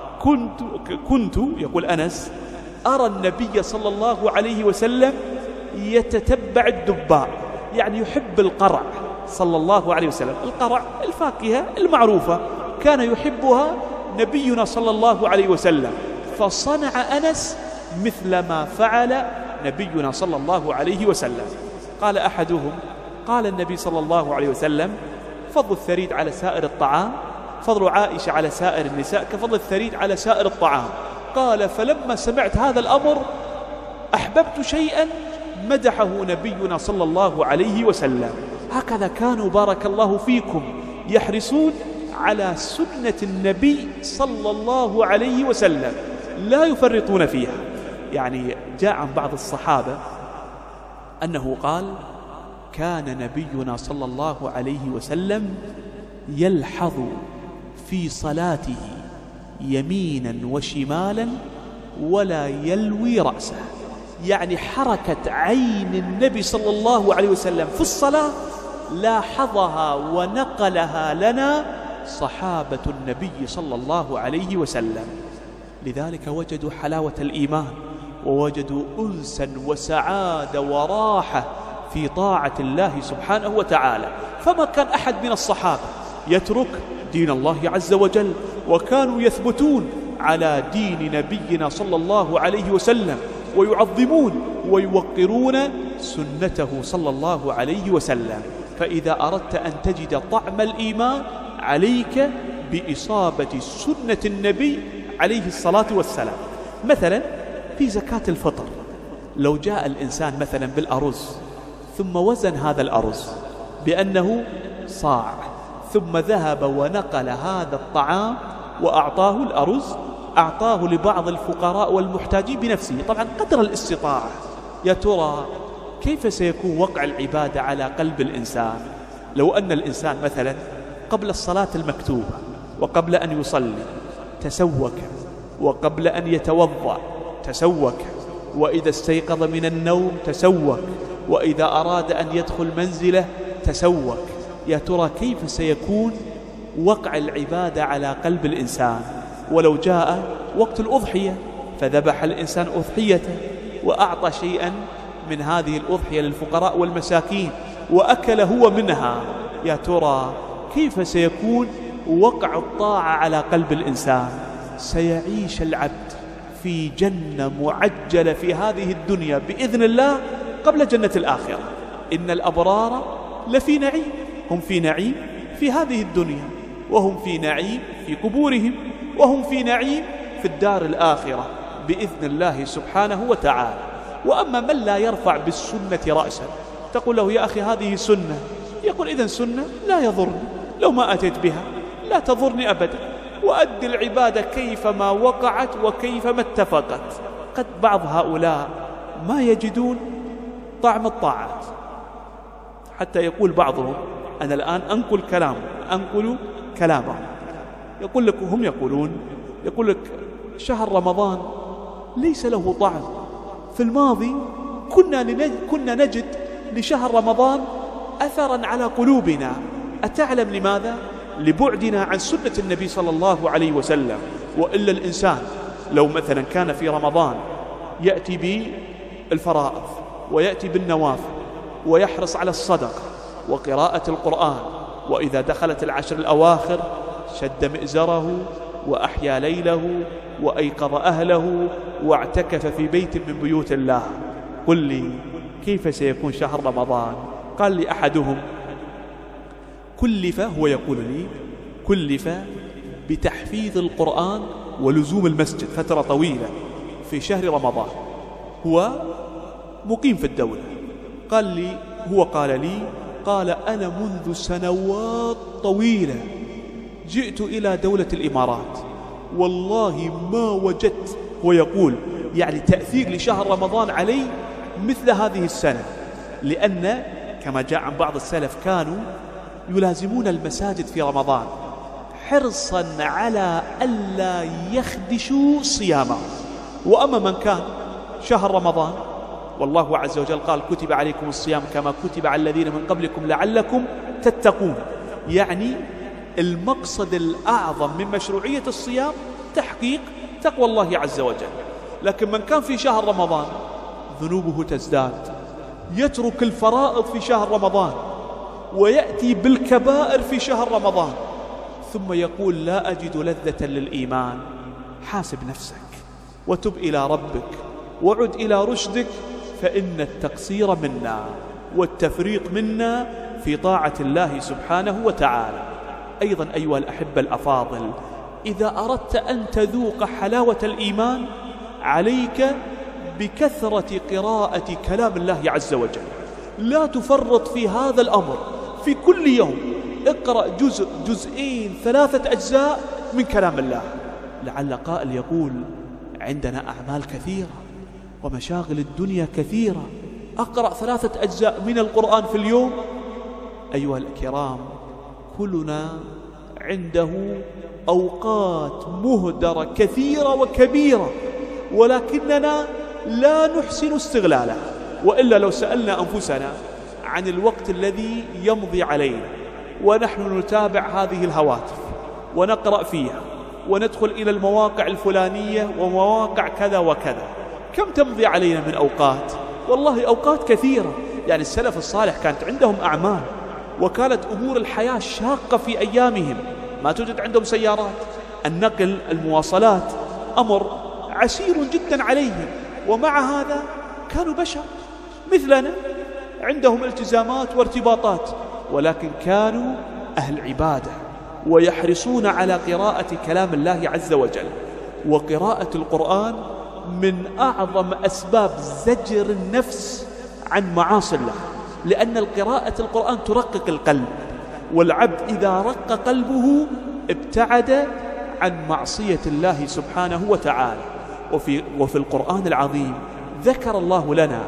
كنت يقول أنس أرى النبي صلى الله عليه وسلم يتتبع الدباء، يعني يحب القرع صلى الله عليه وسلم. القرع الفاكهة المعروفة كان يحبها نبينا صلى الله عليه وسلم، فصنع أنس مثل ما فعل نبينا صلى الله عليه وسلم. قال أحدهم: قال النبي صلى الله عليه وسلم: فضل الثريد على سائر الطعام، فضل عائشة على سائر النساء كفضل الثريد على سائر الطعام. قال: فلما سمعت هذا الأمر أحببت شيئا مدحه نبينا صلى الله عليه وسلم. هكذا كانوا بارك الله فيكم يحرصون على سنة النبي صلى الله عليه وسلم، لا يفرطون فيها. يعني جاء عن بعض الصحابة أنه قال: كان نبينا صلى الله عليه وسلم يلحظ في صلاته يمينا وشمالا ولا يلوي رأسه، يعني حركة عين النبي صلى الله عليه وسلم في الصلاة لاحظها ونقلها لنا صحابة النبي صلى الله عليه وسلم. لذلك وجدوا حلاوة الإيمان، ووجدوا أنسا وسعادة وراحة في طاعة الله سبحانه وتعالى. فما كان أحد من الصحابة يترك دين الله عز وجل، وكانوا يثبتون على دين نبينا صلى الله عليه وسلم، ويعظمون ويوقرون سنته صلى الله عليه وسلم. فإذا أردت أن تجد طعم الإيمان عليك بإصابة سنة النبي عليه الصلاة والسلام. مثلا في زكاة الفطر، لو جاء الإنسان مثلا بالأرز ثم وزن هذا الأرز بأنه صاع، ثم ذهب ونقل هذا الطعام وأعطاه الأرز، أعطاه لبعض الفقراء والمحتاجين بنفسه، طبعا قدر الاستطاعة. يا ترى كيف سيكون وقع العبادة على قلب الإنسان لو أن الإنسان مثلا قبل الصلاة المكتوبة وقبل أن يصلي تسوك، وقبل أن يتوضأ تسوك، وإذا استيقظ من النوم تسوك، وإذا أراد أن يدخل منزله تسوك. يا ترى كيف سيكون وقع العبادة على قلب الإنسان ولو جاء وقت الأضحية فذبح الإنسان أضحيته وأعطى شيئا من هذه الأضحية للفقراء والمساكين وأكل هو منها؟ يا ترى كيف سيكون وقع الطاعة على قلب الإنسان؟ سيعيش العبد في جنة معجلة في هذه الدنيا بإذن الله قبل جنة الآخرة. إن الأبرار لفي نعيم، هم في نعيم في هذه الدنيا، وهم في نعيم في قبورهم، وهم في نعيم في الدار الآخرة بإذن الله سبحانه وتعالى. وأما من لا يرفع بالسنة رأسا، تقول له يا أخي هذه سنة، يقول إذن سنة لا يضرني، لو ما أتيت بها لا تضرني أبدا، وأدي العبادة كيفما وقعت وكيفما اتفقت. قد بعض هؤلاء ما يجدون طعم الطاعات، حتى يقول بعضهم، أنا الآن أنقل كلامه، يقول لك هم يقول لك شهر رمضان ليس له طعم، في الماضي كنا نجد لشهر رمضان أثرا على قلوبنا. أتعلم لماذا؟ لبعدنا عن سنة النبي صلى الله عليه وسلم. وإلا الإنسان لو مثلا كان في رمضان يأتي بالفرائض ويأتي بالنوافل ويحرص على الصدقة وقراءة القرآن، وإذا دخلت العشر الأواخر شد مئزره وأحيا ليله وأيقظ أهله واعتكف في بيت من بيوت الله، قل لي كيف سيكون شهر رمضان؟ قال لي أحدهم كلف بتحفيظ القرآن ولزوم المسجد فترة طويلة في شهر رمضان، هو مقيم في الدولة. قال أنا منذ سنوات طويلة جئت إلى دولة الإمارات والله ما وجدت، ويقول يعني تأثير لشهر رمضان علي مثل هذه السنة، لأن كما جاء عن بعض السلف كانوا يلازمون المساجد في رمضان حرصا على ألا يخدشوا صيامه. وأما من كان شهر رمضان والله عز وجل قال كتب عليكم الصيام كما كتب على الذين من قبلكم لعلكم تتقون، يعني المقصد الأعظم من مشروعية الصيام تحقيق تقوى الله عز وجل. لكن من كان في شهر رمضان ذنوبه تزداد، يترك الفرائض في شهر رمضان ويأتي بالكبائر في شهر رمضان، ثم يقول لا أجد لذة للإيمان. حاسب نفسك وتب إلى ربك وعد إلى رشدك، فإن التقصير منا والتفريط منا في طاعة الله سبحانه وتعالى. أيضا أيها الأحبة الأفاضل، إذا أردت أن تذوق حلاوة الإيمان عليك بكثرة قراءة كلام الله عز وجل، لا تفرط في هذا الأمر. في كل يوم اقرأ جزء جزئين 3 أجزاء من كلام الله. لعل قائل يقول عندنا أعمال كثيرة ومشاغل الدنيا كثيرة، أقرأ 3 أجزاء من القرآن في اليوم؟ أيها الكرام، كلنا عنده أوقات مهدرة كثيرة وكبيرة، ولكننا لا نحسن استغلالها. وإلا لو سألنا أنفسنا عن الوقت الذي يمضي علينا ونحن نتابع هذه الهواتف ونقرأ فيها وندخل إلى المواقع الفلانية ومواقع كذا وكذا، كم تمضي علينا من أوقات؟ والله أوقات كثيرة. يعني السلف الصالح كانت عندهم أعمال وكانت أمور الحياة شاقة في أيامهم، ما توجد عندهم سيارات، النقل المواصلات أمر عسير جدا عليهم، ومع هذا كانوا بشر مثلنا عندهم التزامات وارتباطات، ولكن كانوا أهل عبادة ويحرصون على قراءة كلام الله عز وجل. وقراءة القرآن من أعظم أسباب زجر النفس عن معاصي الله، لأن قراءة القرآن ترقق القلب، والعبد إذا رق قلبه ابتعد عن معصية الله سبحانه وتعالى. وفي القرآن العظيم ذكر الله لنا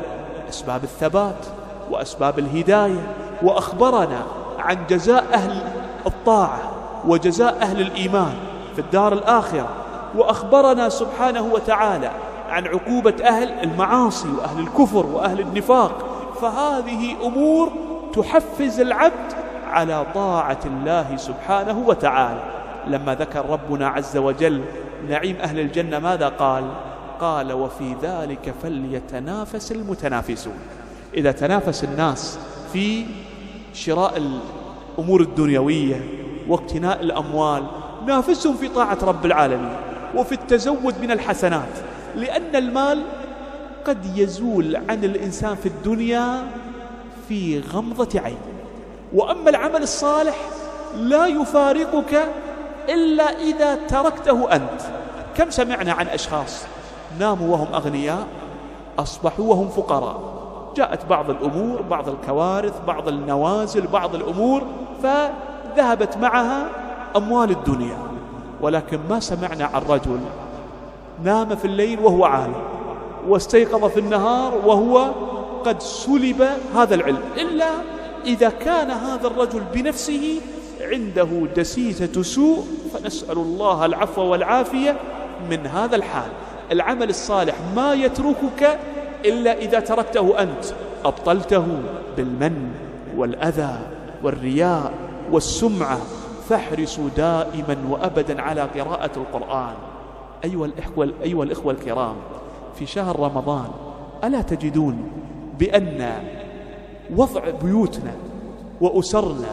أسباب الثبات وأسباب الهداية، وأخبرنا عن جزاء أهل الطاعة وجزاء أهل الإيمان في الدار الآخرة، وأخبرنا سبحانه وتعالى عن عقوبة أهل المعاصي وأهل الكفر وأهل النفاق. فهذه أمور تحفز العبد على طاعة الله سبحانه وتعالى. لما ذكر ربنا عز وجل نعيم أهل الجنة ماذا قال؟ قال وفي ذلك فليتنافس المتنافسون. إذا تنافس الناس في شراء الأمور الدنيوية واقتناء الأموال، نافسهم في طاعة رب العالمين وفي التزود من الحسنات، لأن المال قد يزول عن الإنسان في الدنيا في غمضة عين، وأما العمل الصالح لا يفارقك إلا إذا تركته أنت. كم سمعنا عن أشخاص ناموا وهم أغنياء أصبحوا وهم فقراء، جاءت بعض الأمور، بعض الكوارث، بعض النوازل، بعض الأمور فذهبت معها أموال الدنيا. ولكن ما سمعنا عن رجل نام في الليل وهو عالم واستيقظ في النهار وهو قد سلب هذا العلم، إلا إذا كان هذا الرجل بنفسه عنده دسيسة سوء، فنسأل الله العفو والعافية من هذا الحال. العمل الصالح ما يتركك إلا إذا تركته أنت، أبطلته بالمن والأذى والرياء والسمعة. فاحرصوا دائما وأبدا على قراءة القرآن. أيها الإخوة الكرام، في شهر رمضان ألا تجدون بأن وضع بيوتنا وأسرنا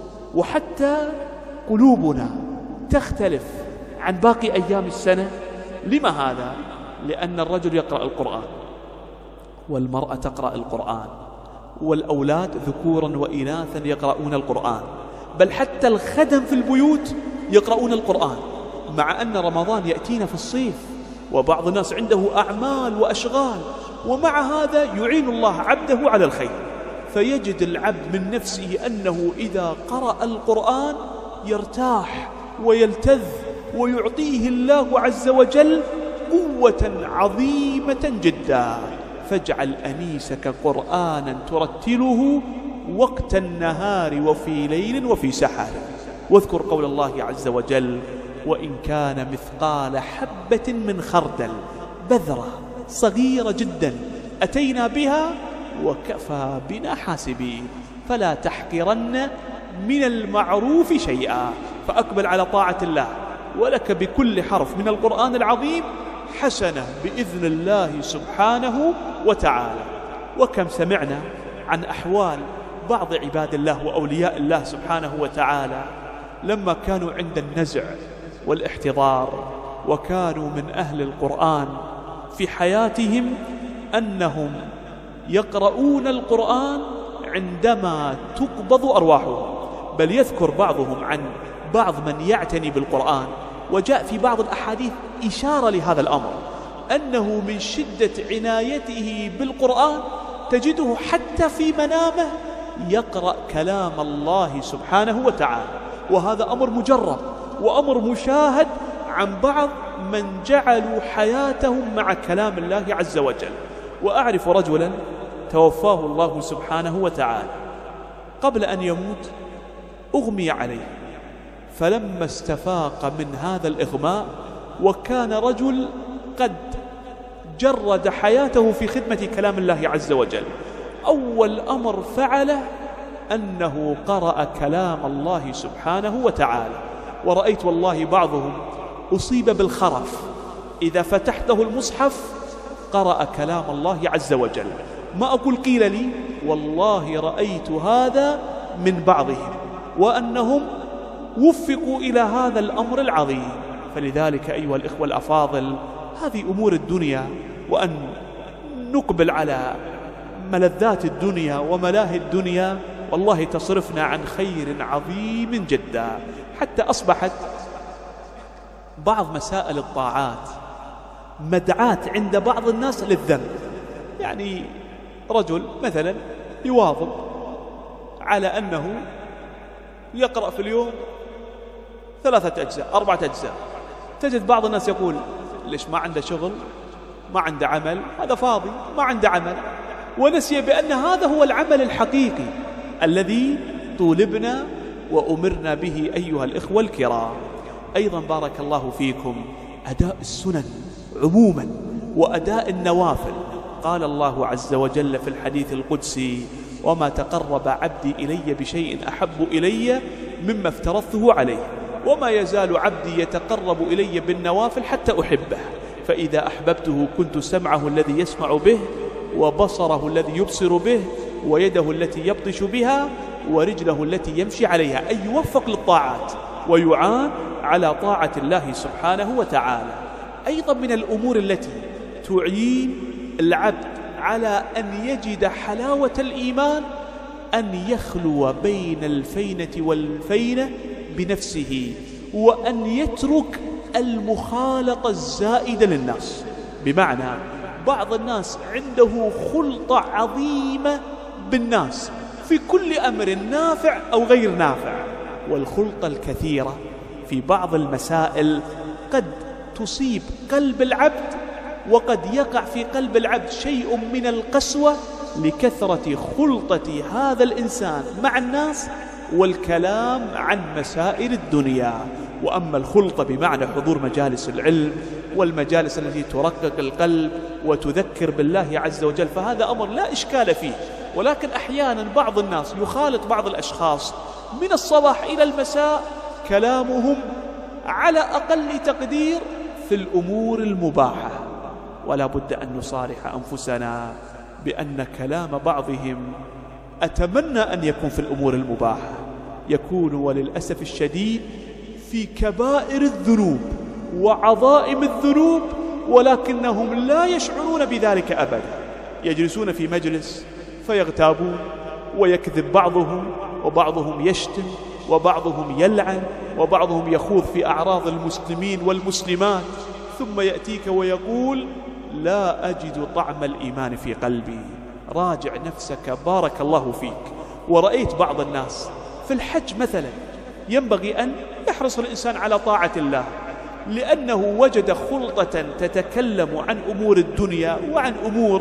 وحتى قلوبنا تختلف عن باقي أيام السنة؟ لما هذا؟ لأن الرجل يقرأ القرآن والمرأة تقرأ القرآن والأولاد ذكورا وإناثا يقرؤون القرآن، بل حتى الخدم في البيوت يقرؤون القرآن، مع أن رمضان يأتينا في الصيف وبعض الناس عنده أعمال وأشغال، ومع هذا يعين الله عبده على الخير. فيجد العبد من نفسه أنه إذا قرأ القرآن يرتاح ويلتذ، ويعطيه الله عز وجل قوة عظيمة جدا. فاجعل أنيسك قرآنا ترتله وقت النهار وفي ليل وفي سحر. واذكر قول الله عز وجل وإن كان مثقال حبة من خردل، بذرة صغيرة جدا أتينا بها وكفى بنا حاسبين. فلا تحقرن من المعروف شيئا، فأقبل على طاعة الله، ولك بكل حرف من القرآن العظيم حسنة بإذن الله سبحانه وتعالى. وكم سمعنا عن أحوال بعض عباد الله وأولياء الله سبحانه وتعالى لما كانوا عند النزع والاحتضار وكانوا من أهل القرآن في حياتهم أنهم يقرؤون القرآن عندما تقبض أرواحهم. بل يذكر بعضهم عن بعض من يعتني بالقرآن، وجاء في بعض الأحاديث إشارة لهذا الأمر، أنه من شدة عنايته بالقرآن تجده حتى في منامه يقرأ كلام الله سبحانه وتعالى. وهذا أمر مجرب وأمر مشاهد عن بعض من جعلوا حياتهم مع كلام الله عز وجل. وأعرف رجلا توفاه الله سبحانه وتعالى، قبل أن يموت أغمي عليه، فلما استفاق من هذا الإغماء وكان رجل قد جرد حياته في خدمة كلام الله عز وجل، أول أمر فعله أنه قرأ كلام الله سبحانه وتعالى. ورأيت والله بعضهم أصيب بالخرف، إذا فتحته المصحف قرأ كلام الله عز وجل. ما أقول قيل لي، والله رأيت هذا من بعضهم، وأنهم وفقوا إلى هذا الأمر العظيم. فلذلك أيها الإخوة الأفاضل، هذه أمور الدنيا، وأن نقبل على ملذات الدنيا وملاهي الدنيا والله تصرفنا عن خير عظيم جدا، حتى أصبحت بعض مسائل الطاعات مدعاة عند بعض الناس للذنب. يعني رجل مثلا يواظب على أنه يقرأ في اليوم 3 أجزاء 4 أجزاء، تجد بعض الناس يقول ليش ما عنده شغل، ما عنده عمل، هذا فاضي ما عنده عمل. ونسي بأن هذا هو العمل الحقيقي الذي طولبنا وأمرنا به أيها الإخوة الكرام. أيضا بارك الله فيكم أداء السنن عموما وأداء النوافل. قال الله عز وجل في الحديث القدسي: وما تقرب عبدي إلي بشيء أحب إلي مما افترضته عليه، وما يزال عبدي يتقرب إلي بالنوافل حتى أحبه، فإذا أحببته كنت سمعه الذي يسمع به، وبصره الذي يبصر به، ويده التي يبطش بها، ورجله التي يمشي عليها. أي يوفق للطاعات ويعان على طاعة الله سبحانه وتعالى. أيضا من الأمور التي تعين العبد على أن يجد حلاوة الإيمان أن يخلو بين الفينة والفينة بنفسه، وأن يترك المخالطة الزائدة للناس. بمعنى بعض الناس عنده خلطة عظيمة بالناس في كل أمر نافع أو غير نافع، والخلطة الكثيرة في بعض المسائل قد تصيب قلب العبد، وقد يقع في قلب العبد شيء من القسوة لكثرة خلطة هذا الإنسان مع الناس والكلام عن مسائل الدنيا. وأما الخلطة بمعنى حضور مجالس العلم والمجالس التي ترقق القلب وتذكر بالله عز وجل، فهذا أمر لا إشكال فيه. ولكن أحيانا بعض الناس يخالط بعض الأشخاص من الصباح إلى المساء كلامهم على أقل تقدير في الأمور المباحة، ولا بد أن نصارح أنفسنا بأن كلام بعضهم أتمنى أن يكون في الأمور المباحة، يكون وللأسف الشديد في كبائر الذنوب وعظائم الذنوب، ولكنهم لا يشعرون بذلك أبدا. يجلسون في مجلس فيغتابون ويكذب بعضهم، وبعضهم يشتم، وبعضهم يلعن، وبعضهم يخوض في أعراض المسلمين والمسلمات، ثم يأتيك ويقول: لا أجد طعم الإيمان في قلبي. راجع نفسك بارك الله فيك. ورأيت بعض الناس في الحج مثلا ينبغي أن يحرص الإنسان على طاعة الله، لأنه وجد خلطة تتكلم عن أمور الدنيا وعن أمور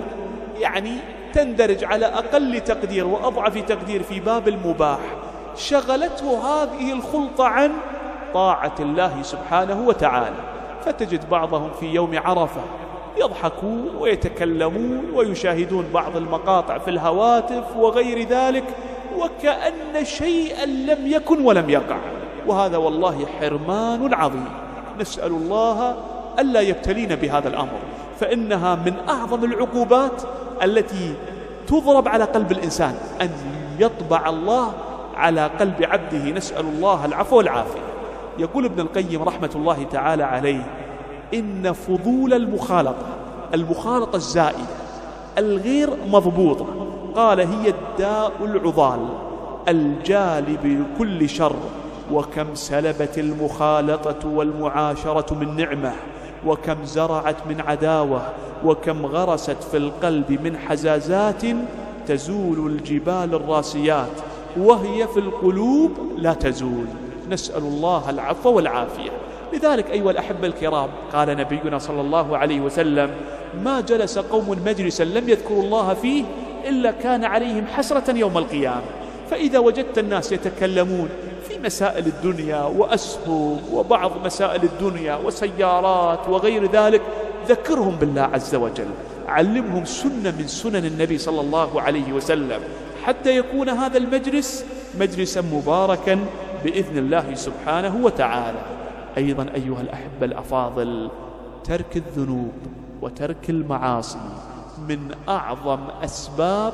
تندرج على أقل تقدير وأضعف تقدير في باب المباح، شغلته هذه الخلطة عن طاعة الله سبحانه وتعالى. فتجد بعضهم في يوم عرفة يضحكون ويتكلمون ويشاهدون بعض المقاطع في الهواتف وغير ذلك، وكأن شيئا لم يكن ولم يقع، وهذا والله حرمان عظيم. نسأل الله ألا يبتلينا بهذا الأمر، فإنها من أعظم العقوبات التي تضرب على قلب الإنسان، أن يطبع الله على قلب عبده. نسأل الله العفو والعافية. يقول ابن القيم رحمة الله تعالى عليه: إن فضول المخالطة الزائدة الغير مضبوطة، قال هي الداء العضال الجالب لكل شر، وكم سلبت المخالطة والمعاشرة من نعمة، وكم زرعت من عداوة، وكم غرست في القلب من حزازات تزول الجبال الراسيات، وهي في القلوب لا تزول. نسأل الله العفو والعافية. لذلك أيها الأحبة الكرام، قال نبينا صلى الله عليه وسلم: ما جلس قوم مجلسا لم يذكروا الله فيه إلا كان عليهم حسرة يوم القيامة. فإذا وجدت الناس يتكلمون في مسائل الدنيا وأسهم وبعض مسائل الدنيا وسيارات وغير ذلك، ذكرهم بالله عز وجل، علمهم سنة من سنن النبي صلى الله عليه وسلم، حتى يكون هذا المجلس مجلسا مباركا بإذن الله سبحانه وتعالى. أيضا أيها الأحبة الأفاضل، ترك الذنوب وترك المعاصي من أعظم أسباب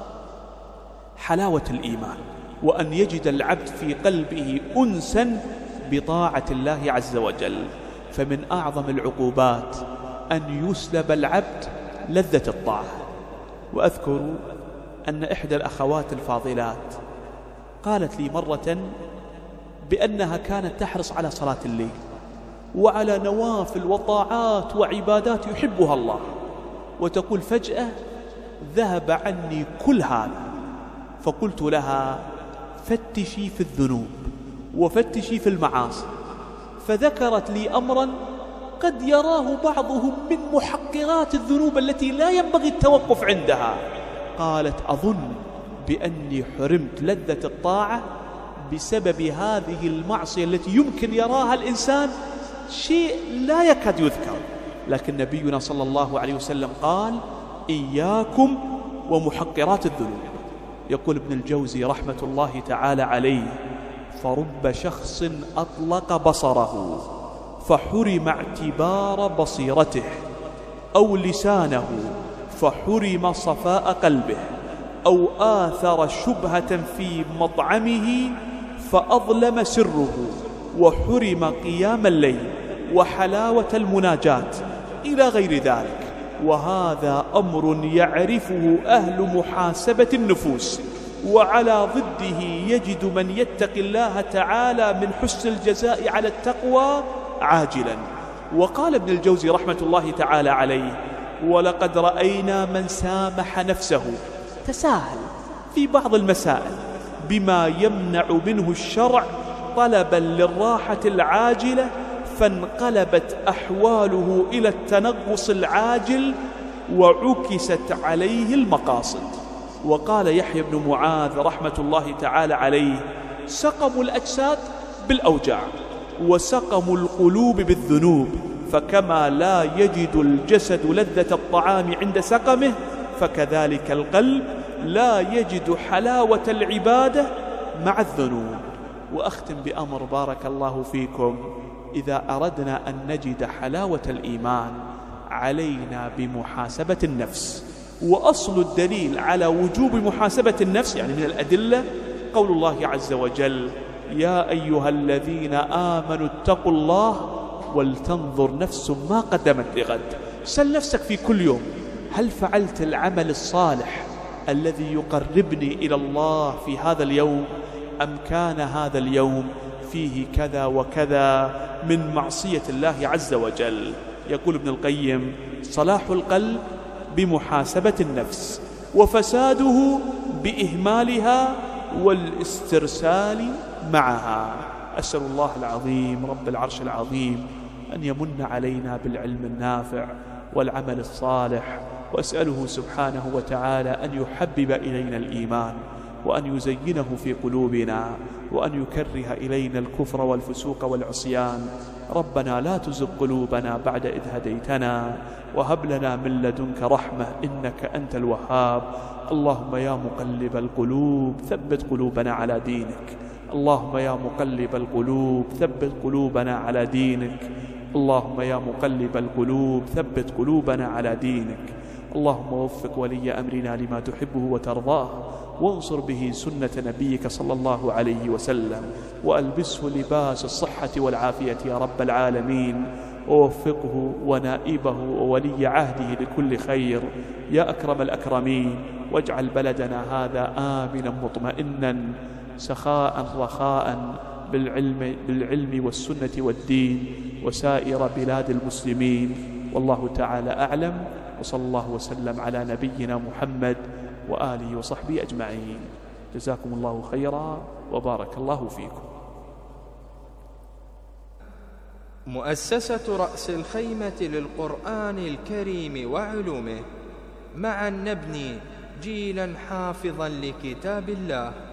حلاوة الإيمان، وأن يجد العبد في قلبه أنسا بطاعة الله عز وجل. فمن أعظم العقوبات أن يسلب العبد لذة الطاعة. وأذكر أن إحدى الأخوات الفاضلات قالت لي مرة بأنها كانت تحرص على صلاة الليل وعلى نوافل وطاعات وعبادات يحبها الله، وتقول فجأة ذهب عني كل هذا. فقلت لها: فتشي في الذنوب وفتشي في المعاصي. فذكرت لي أمرا قد يراه بعضهم من محقرات الذنوب التي لا ينبغي التوقف عندها. قالت أظن بأني حرمت لذة الطاعة بسبب هذه المعصية التي يمكن يراها الإنسان شيء لا يكاد يذكر، لكن نبينا صلى الله عليه وسلم قال إياكم ومحقرات الذنوب. يقول ابن الجوزي رحمة الله تعالى عليه: فرب شخص أطلق بصره فحرم اعتبار بصيرته، أو لسانه فحرم صفاء قلبه، أو آثر شبهة في مطعمه فأظلم سره، وحرم قيام الليل وحلاوة المناجاة إلى غير ذلك. وهذا أمر يعرفه أهل محاسبة النفوس، وعلى ضده يجد من يتقي الله تعالى من حسن الجزاء على التقوى عاجلا. وقال ابن الجوزي رحمة الله تعالى عليه: ولقد رأينا من سامح نفسه تساهل في بعض المسائل بما يمنع منه الشرع طلبا للراحة العاجلة، فانقلبت أحواله إلى التنغص العاجل وعكست عليه المقاصد. وقال يحيى بن معاذ رحمة الله تعالى عليه: سقم الأجساد بالأوجاع وسقم القلوب بالذنوب، فكما لا يجد الجسد لذة الطعام عند سقمه، فكذلك القلب لا يجد حلاوة العبادة مع الذنوب. وأختم بأمر بارك الله فيكم: إذا أردنا أن نجد حلاوة الإيمان علينا بمحاسبة النفس. وأصل الدليل على وجوب محاسبة النفس يعني من الأدلة قول الله عز وجل: يا أيها الذين آمنوا اتقوا الله ولتنظر نفس ما قدمت لغد. سل نفسك في كل يوم: هل فعلت العمل الصالح الذي يقربني إلى الله في هذا اليوم، أم كان هذا اليوم فيه كذا وكذا من معصية الله عز وجل؟ يقول ابن القيم: صلاح القلب بمحاسبة النفس، وفساده بإهمالها والاسترسال معها. أسأل الله العظيم رب العرش العظيم أن يمن علينا بالعلم النافع والعمل الصالح، وأسأله سبحانه وتعالى أن يحبب إلينا الإيمان، وأن يزينه في قلوبنا، وأن يكره إلينا الكفر والفسوق والعصيان. ربنا لا تزغ قلوبنا بعد إذ هديتنا، وهب لنا من لدنك رحمة إنك أنت الوهاب. اللهم يا مقلب القلوب ثبت قلوبنا على دينك. اللهم يا مقلب القلوب ثبت قلوبنا على دينك. اللهم يا مقلب القلوب ثبت قلوبنا على دينك. اللهم وفق ولي أمرنا لما تحبه وترضاه، وانصر به سنة نبيك صلى الله عليه وسلم، وألبسه لباس الصحة والعافية يا رب العالمين، ووفقه ونائبه وولي عهده لكل خير يا أكرم الأكرمين. واجعل بلدنا هذا آمنا مطمئنا سخاء رخاء بالعلم والسنة والدين، وسائر بلاد المسلمين. والله تعالى أعلم، وصلى الله وسلم على نبينا محمد وآله وصحبه أجمعين. جزاكم الله خيرا وبارك الله فيكم. مؤسسة رأس الخيمة للقرآن الكريم وعلومه، معا نبني جيلا حافظا لكتاب الله.